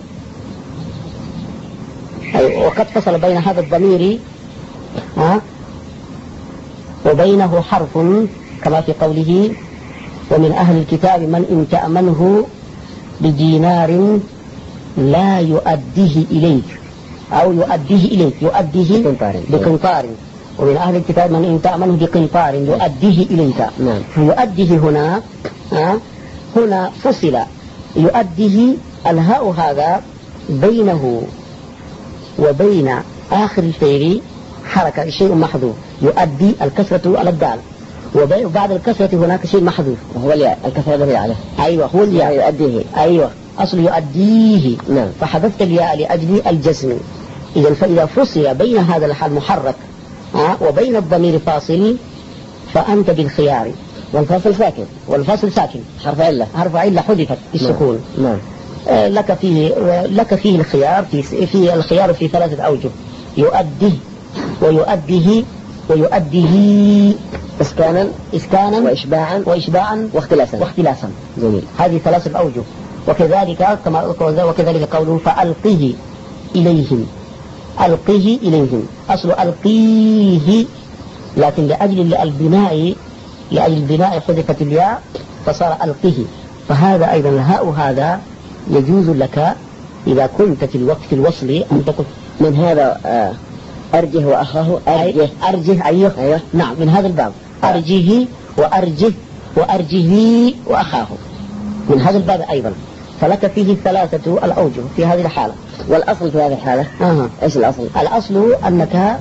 [SPEAKER 1] أي وقد فصل بين هذا الضمير آه وبينه حرف كما في قوله ومن أهل الكتاب من إن تأمنه بدينار لا يؤديه إليك أو يؤديه إليك يؤديه بقنطار. ومن أهل الكتاب من إن تأمنه بقنطار يؤديه إليك.
[SPEAKER 4] نعم.
[SPEAKER 1] فيؤديه هنا آه هنا فصل يؤديه الهاء هذا بينه وبين آخر الفعل حركة شيء محذوف، يؤدي الكسرة على الدال، وبعد الكسرة هناك شيء محذوف
[SPEAKER 4] وهو الياء، الكسرة هي عليه.
[SPEAKER 1] أيوة هو الياء
[SPEAKER 4] يؤديه.
[SPEAKER 1] أيوة أصل يؤديه.
[SPEAKER 4] نعم.
[SPEAKER 1] فحذفت الياء لأجل الجزم. إذا فإذا فصل بين هذا الحال محرك آه وبين الضمير فاصل فأنت بالخيار.
[SPEAKER 4] والفاصل ساكن
[SPEAKER 1] والفاصل ساكن
[SPEAKER 4] حرف علة
[SPEAKER 1] حرف علة حذفت بالسكون.
[SPEAKER 4] نعم.
[SPEAKER 1] آه لك فيه لك فيه الخيار في في الخيار في ثلاثة أوجه، يؤديه ويؤديه ويؤديه
[SPEAKER 4] إسكانا
[SPEAKER 1] إسكانا
[SPEAKER 4] وإشباعا
[SPEAKER 1] وإشباعا
[SPEAKER 4] واختلاسا
[SPEAKER 1] واختلاسا.
[SPEAKER 4] جميل.
[SPEAKER 1] هذه ثلاثة أوجه. وكذلك كما وكذلك قوله فألقيه إليهم، ألقيه إليهم أصل ألقيه، لكن لأجل البناء لأجل البناء حذفت الياء فصار ألقيه. فهذا أيضا الهاء هذا يجوز لك إذا كنت في الوقت الوصل أن تقول
[SPEAKER 4] من هذا أرجه وأخاه أرجه
[SPEAKER 1] أرجه أيوه.
[SPEAKER 4] أيوه.
[SPEAKER 1] نعم من هذا الباب أرجه وأرجه وأرجه وأخاه من هذا الباب أيضا. فلك فيه ثلاثة الأوجه في هذه الحالة.
[SPEAKER 4] والأصل في هذه الحالة
[SPEAKER 1] آه.
[SPEAKER 4] إيش الأصل؟
[SPEAKER 1] الأصل أنك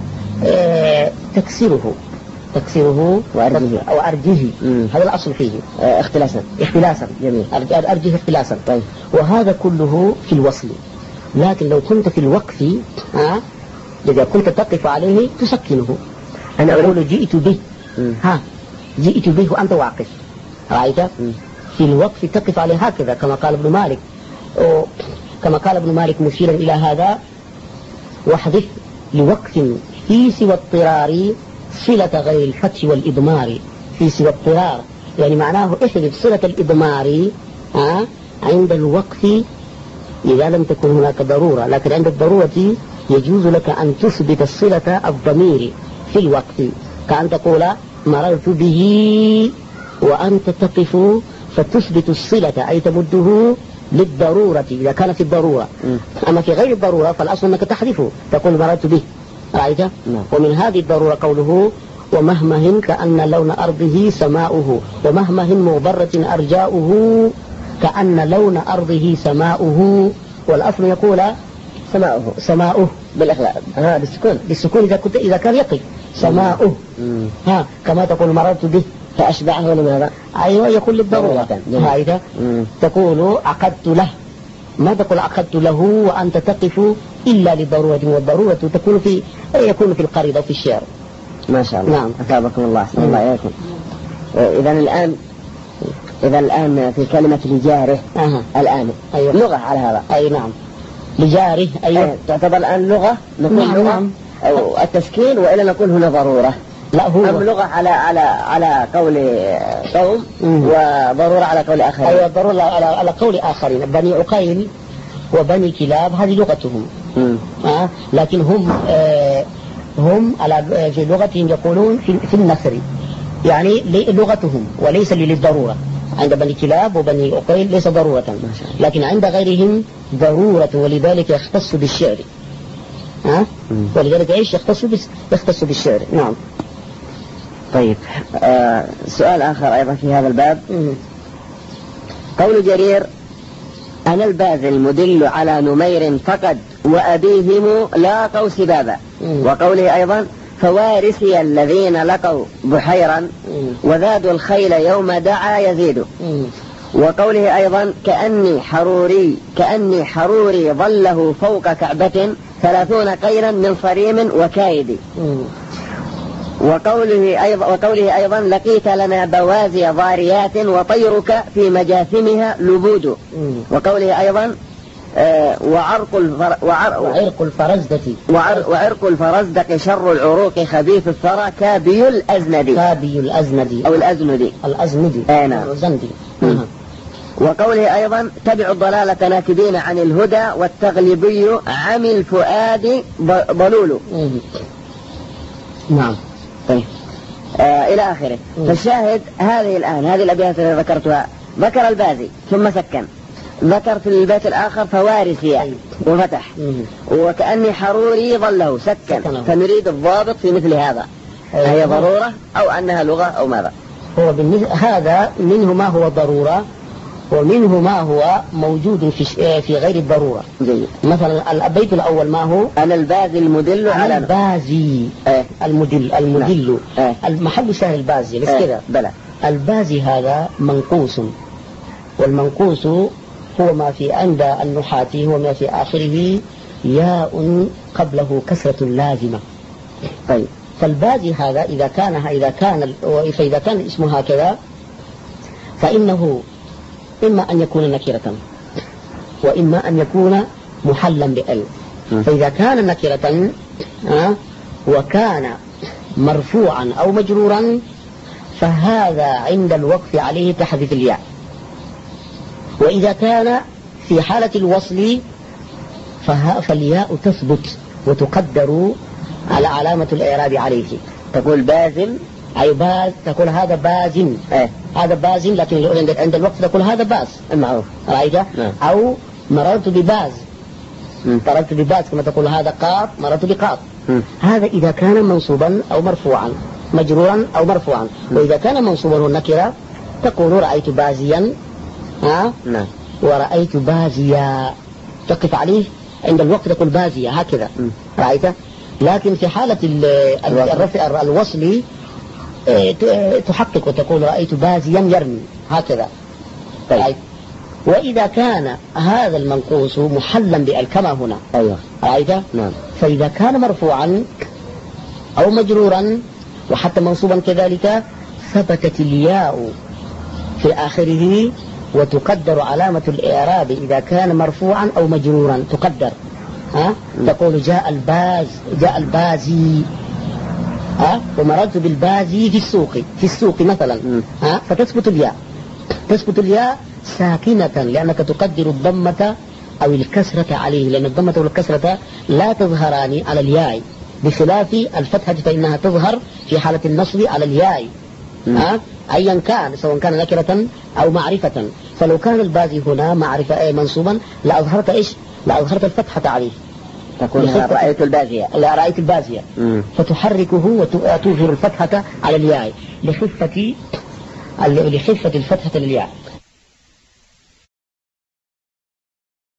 [SPEAKER 1] آه تكسره تكسره
[SPEAKER 4] وأرجه
[SPEAKER 1] أو أرجه. هذا الأصل فيه
[SPEAKER 4] آه اختلاسا
[SPEAKER 1] اختلاسا.
[SPEAKER 4] جميل.
[SPEAKER 1] أرجه اختلاسا.
[SPEAKER 4] طيب.
[SPEAKER 1] وهذا كله في الوصل. لكن لو كنت في الوقف آه إذا كنت تقف عليه تسكنه. أنا أقول جئت به
[SPEAKER 4] مم.
[SPEAKER 1] ها جئت به وأنت واقف رأيت؟
[SPEAKER 4] مم.
[SPEAKER 1] في الوقف تقف عليه هكذا كما قال ابن مالك كما قال ابن مالك مشيرا إلى هذا: واحذف لوقف في سوى اضطرار صلة غير الفتح والإضمار. في سوى اضطرار يعني معناه احذف صلة الإضمار آه عند الوقف إذا لم تكن هناك ضرورة، لكن عند الضرورة يجوز لك أن تثبت الصلة الضمير في الوقف، كأن تقول مررت به وأنت تقف فتثبت الصلة أي تمده للضرورة إذا كانت في الضرورة.
[SPEAKER 4] م.
[SPEAKER 1] أما في غير الضرورة فالأصل أنك تحذفه تقول مررت به رأيت؟
[SPEAKER 4] م.
[SPEAKER 1] ومن هذه الضرورة قوله: ومهمه كأن لون أرضه سماؤه، ومهمه مغبرة أرجاؤه كأن لون أرضه سماؤه. والأصل يقول
[SPEAKER 4] سماؤه
[SPEAKER 1] سماؤه
[SPEAKER 4] بالإخلاء
[SPEAKER 1] ها بالسكون بالسكون إذا كنت إذا كان يقف سماؤه.
[SPEAKER 4] م.
[SPEAKER 1] ها كما تقول مررت به
[SPEAKER 4] فأشبعه لماذا؟
[SPEAKER 1] أيوة يقول للضرورة. هذا تقول عقدت له، ما تقول عقدت له وأنت تقف إلا لضرورة، والضرورة تكون في يكون في القريضة في الشعر.
[SPEAKER 4] ما شاء الله.
[SPEAKER 1] نعم.
[SPEAKER 4] أثابكم الله. أحسن الله إليكم. إذا الآن إذا الآن في كلمة لجاره
[SPEAKER 1] أه.
[SPEAKER 4] الآن
[SPEAKER 1] أيوة.
[SPEAKER 4] لغة على هذا.
[SPEAKER 1] أي نعم لجاره. أيوة.
[SPEAKER 4] أي تعتبر الآن لغة نقول
[SPEAKER 1] نعم.
[SPEAKER 4] لغة
[SPEAKER 1] نعم.
[SPEAKER 4] أو التسكين وإلا نقول هنا ضرورة.
[SPEAKER 1] لا هو
[SPEAKER 4] أم لغة على على على قول قوم وضرورة على قول آخرين.
[SPEAKER 1] أيوة ضرورة على على قول آخرين. بني عقيل وبني كلاب هذه لغتهم. آه لكن هم آه هم على في لغتهم يقولون في, في النثر يعني لغتهم وليس للضرورة. عند بني كلاب وبني عقيل ليس ضرورة، لكن عند غيرهم ضرورة، ولذلك يختص بالشعر. ها؟ ولذلك ايش يختص يختص بالشعر. نعم.
[SPEAKER 4] طيب آه سؤال آخر أيضا في هذا الباب.
[SPEAKER 1] مم.
[SPEAKER 4] قول جرير: أنا الباذل المدل على نمير فقد وأبيهم لاقوا سبابا. وقوله أيضا: فوارثي الذين لقوا بحيرا وذادوا الخيل يوم دعا يزيد.
[SPEAKER 1] مم.
[SPEAKER 4] وقوله أيضا: كأني حروري كأني حروري ظله فوق كعبة ثلاثون قيلا من صريم وكايد.
[SPEAKER 1] مم.
[SPEAKER 4] وقوله أيضا, وقوله أيضا: لقيت لنا بوازي ضاريات وطيرك في مجاثمها لبود. وقوله أيضا: آه وعرق, الفر وعر
[SPEAKER 1] وعرق الفرزدة
[SPEAKER 4] وعر وعرق الفرزدق شر العروق خبيث الثرى كابي الأزندي
[SPEAKER 1] كابي الأزندي
[SPEAKER 4] أو الأزندي
[SPEAKER 1] الأزندي
[SPEAKER 4] أنا
[SPEAKER 1] الأزندي.
[SPEAKER 4] وقوله أيضا: تبع الضلالة ناكبين عن الهدى والتغلبي عمي الفؤاد ضلول.
[SPEAKER 1] نعم.
[SPEAKER 4] طيب آه إلى آخره. فالشاهد هذه الآن هذه الأبيات التي ذكرتها ذكر البازي ثم سكن، ذكر في البيت الآخر فوارثي وفتح، وكأني حروري ظله سكن. فنريد الضابط في مثل هذا، هي ضرورة أو أنها لغة أو ماذا؟
[SPEAKER 1] هو هذا منه ما هو ضرورة ومنه ما هو موجود في في غير الضرورة.
[SPEAKER 4] جيد.
[SPEAKER 1] مثلا البيت الأول ما هو؟
[SPEAKER 4] أنا البازي المدل على
[SPEAKER 1] البازي.
[SPEAKER 4] ايه؟
[SPEAKER 1] المدل المدل
[SPEAKER 4] ايه؟
[SPEAKER 1] المحل سهل البازي بس
[SPEAKER 4] ايه؟
[SPEAKER 1] كذا.
[SPEAKER 4] بلى.
[SPEAKER 1] البازي هذا منقوص، والمنقوص هو ما في عند النحاة هو ما في آخره ياء قبله كسرة لازمة.
[SPEAKER 4] طيب.
[SPEAKER 1] فالبازي هذا إذا كان إذا كان فإذا كان اسمه هكذا فإنه إما أن يكون نكرة وإما أن يكون محلا بأل. فإذا كان نكرة وكان مرفوعا أو مجرورا فهذا عند الوقف عليه تحذف الياء. وإذا كان في حالة الوصل فالياء تثبت وتقدر على علامة الإعراب عليه.
[SPEAKER 4] تقول بازل
[SPEAKER 1] أي باز، تقول هذا بازن.
[SPEAKER 4] ايه؟
[SPEAKER 1] هذا بازن، لكن عند الوقت تقول هذا باز
[SPEAKER 4] المعروف.
[SPEAKER 1] رأيت؟ أو مررت بباز، مررت بباز كما تقول هذا قاط مررت بقاط. هذا إذا كان منصوبا أو مرفوعا. مجرورا أو مرفوعا. وإذا كان منصوبا النكرة تقول رأيت بازيا ها
[SPEAKER 4] نعم
[SPEAKER 1] ورأيت بازيا، تقف عليه عند الوقت تقول بازيا هكذا رأيت. لكن في حالة الرفع الوصلي تحقق وتقول رأيت بازيا يرمي هكذا.
[SPEAKER 4] طيب.
[SPEAKER 1] وإذا كان هذا المنقوص محلا بالكما هنا
[SPEAKER 4] أيوة
[SPEAKER 1] رأيت
[SPEAKER 4] نعم.
[SPEAKER 1] فإذا كان مرفوعا أو مجرورا وحتى منصوبا كذلك ثبتت الياء في آخره وتقدر علامة الإعراب إذا كان مرفوعا أو مجرورا تقدر ها تقول جاء الباز جاء البازي ها ومررت بالبازي في السوق في السوق مثلا ها فتثبت الياء تثبت الياء ساكنة لأنك تقدر الضمة أو الكسرة عليه، لأن الضمة والكسرة لا تظهران على الياء بخلاف الفتحة فإنها تظهر في حالة النصب على الياء ها أيا كان سواء كان نكرة أو معرفة. فلو كان البازي هنا معرفة أي منصوبا لأظهرت إيش لأظهرت الفتحة عليه
[SPEAKER 4] تكون رأيت البازية
[SPEAKER 1] لا رأيت البازية مم. فتحركه وتظهر الفتحة على الياء لخفة لخفة الفتحة للياء.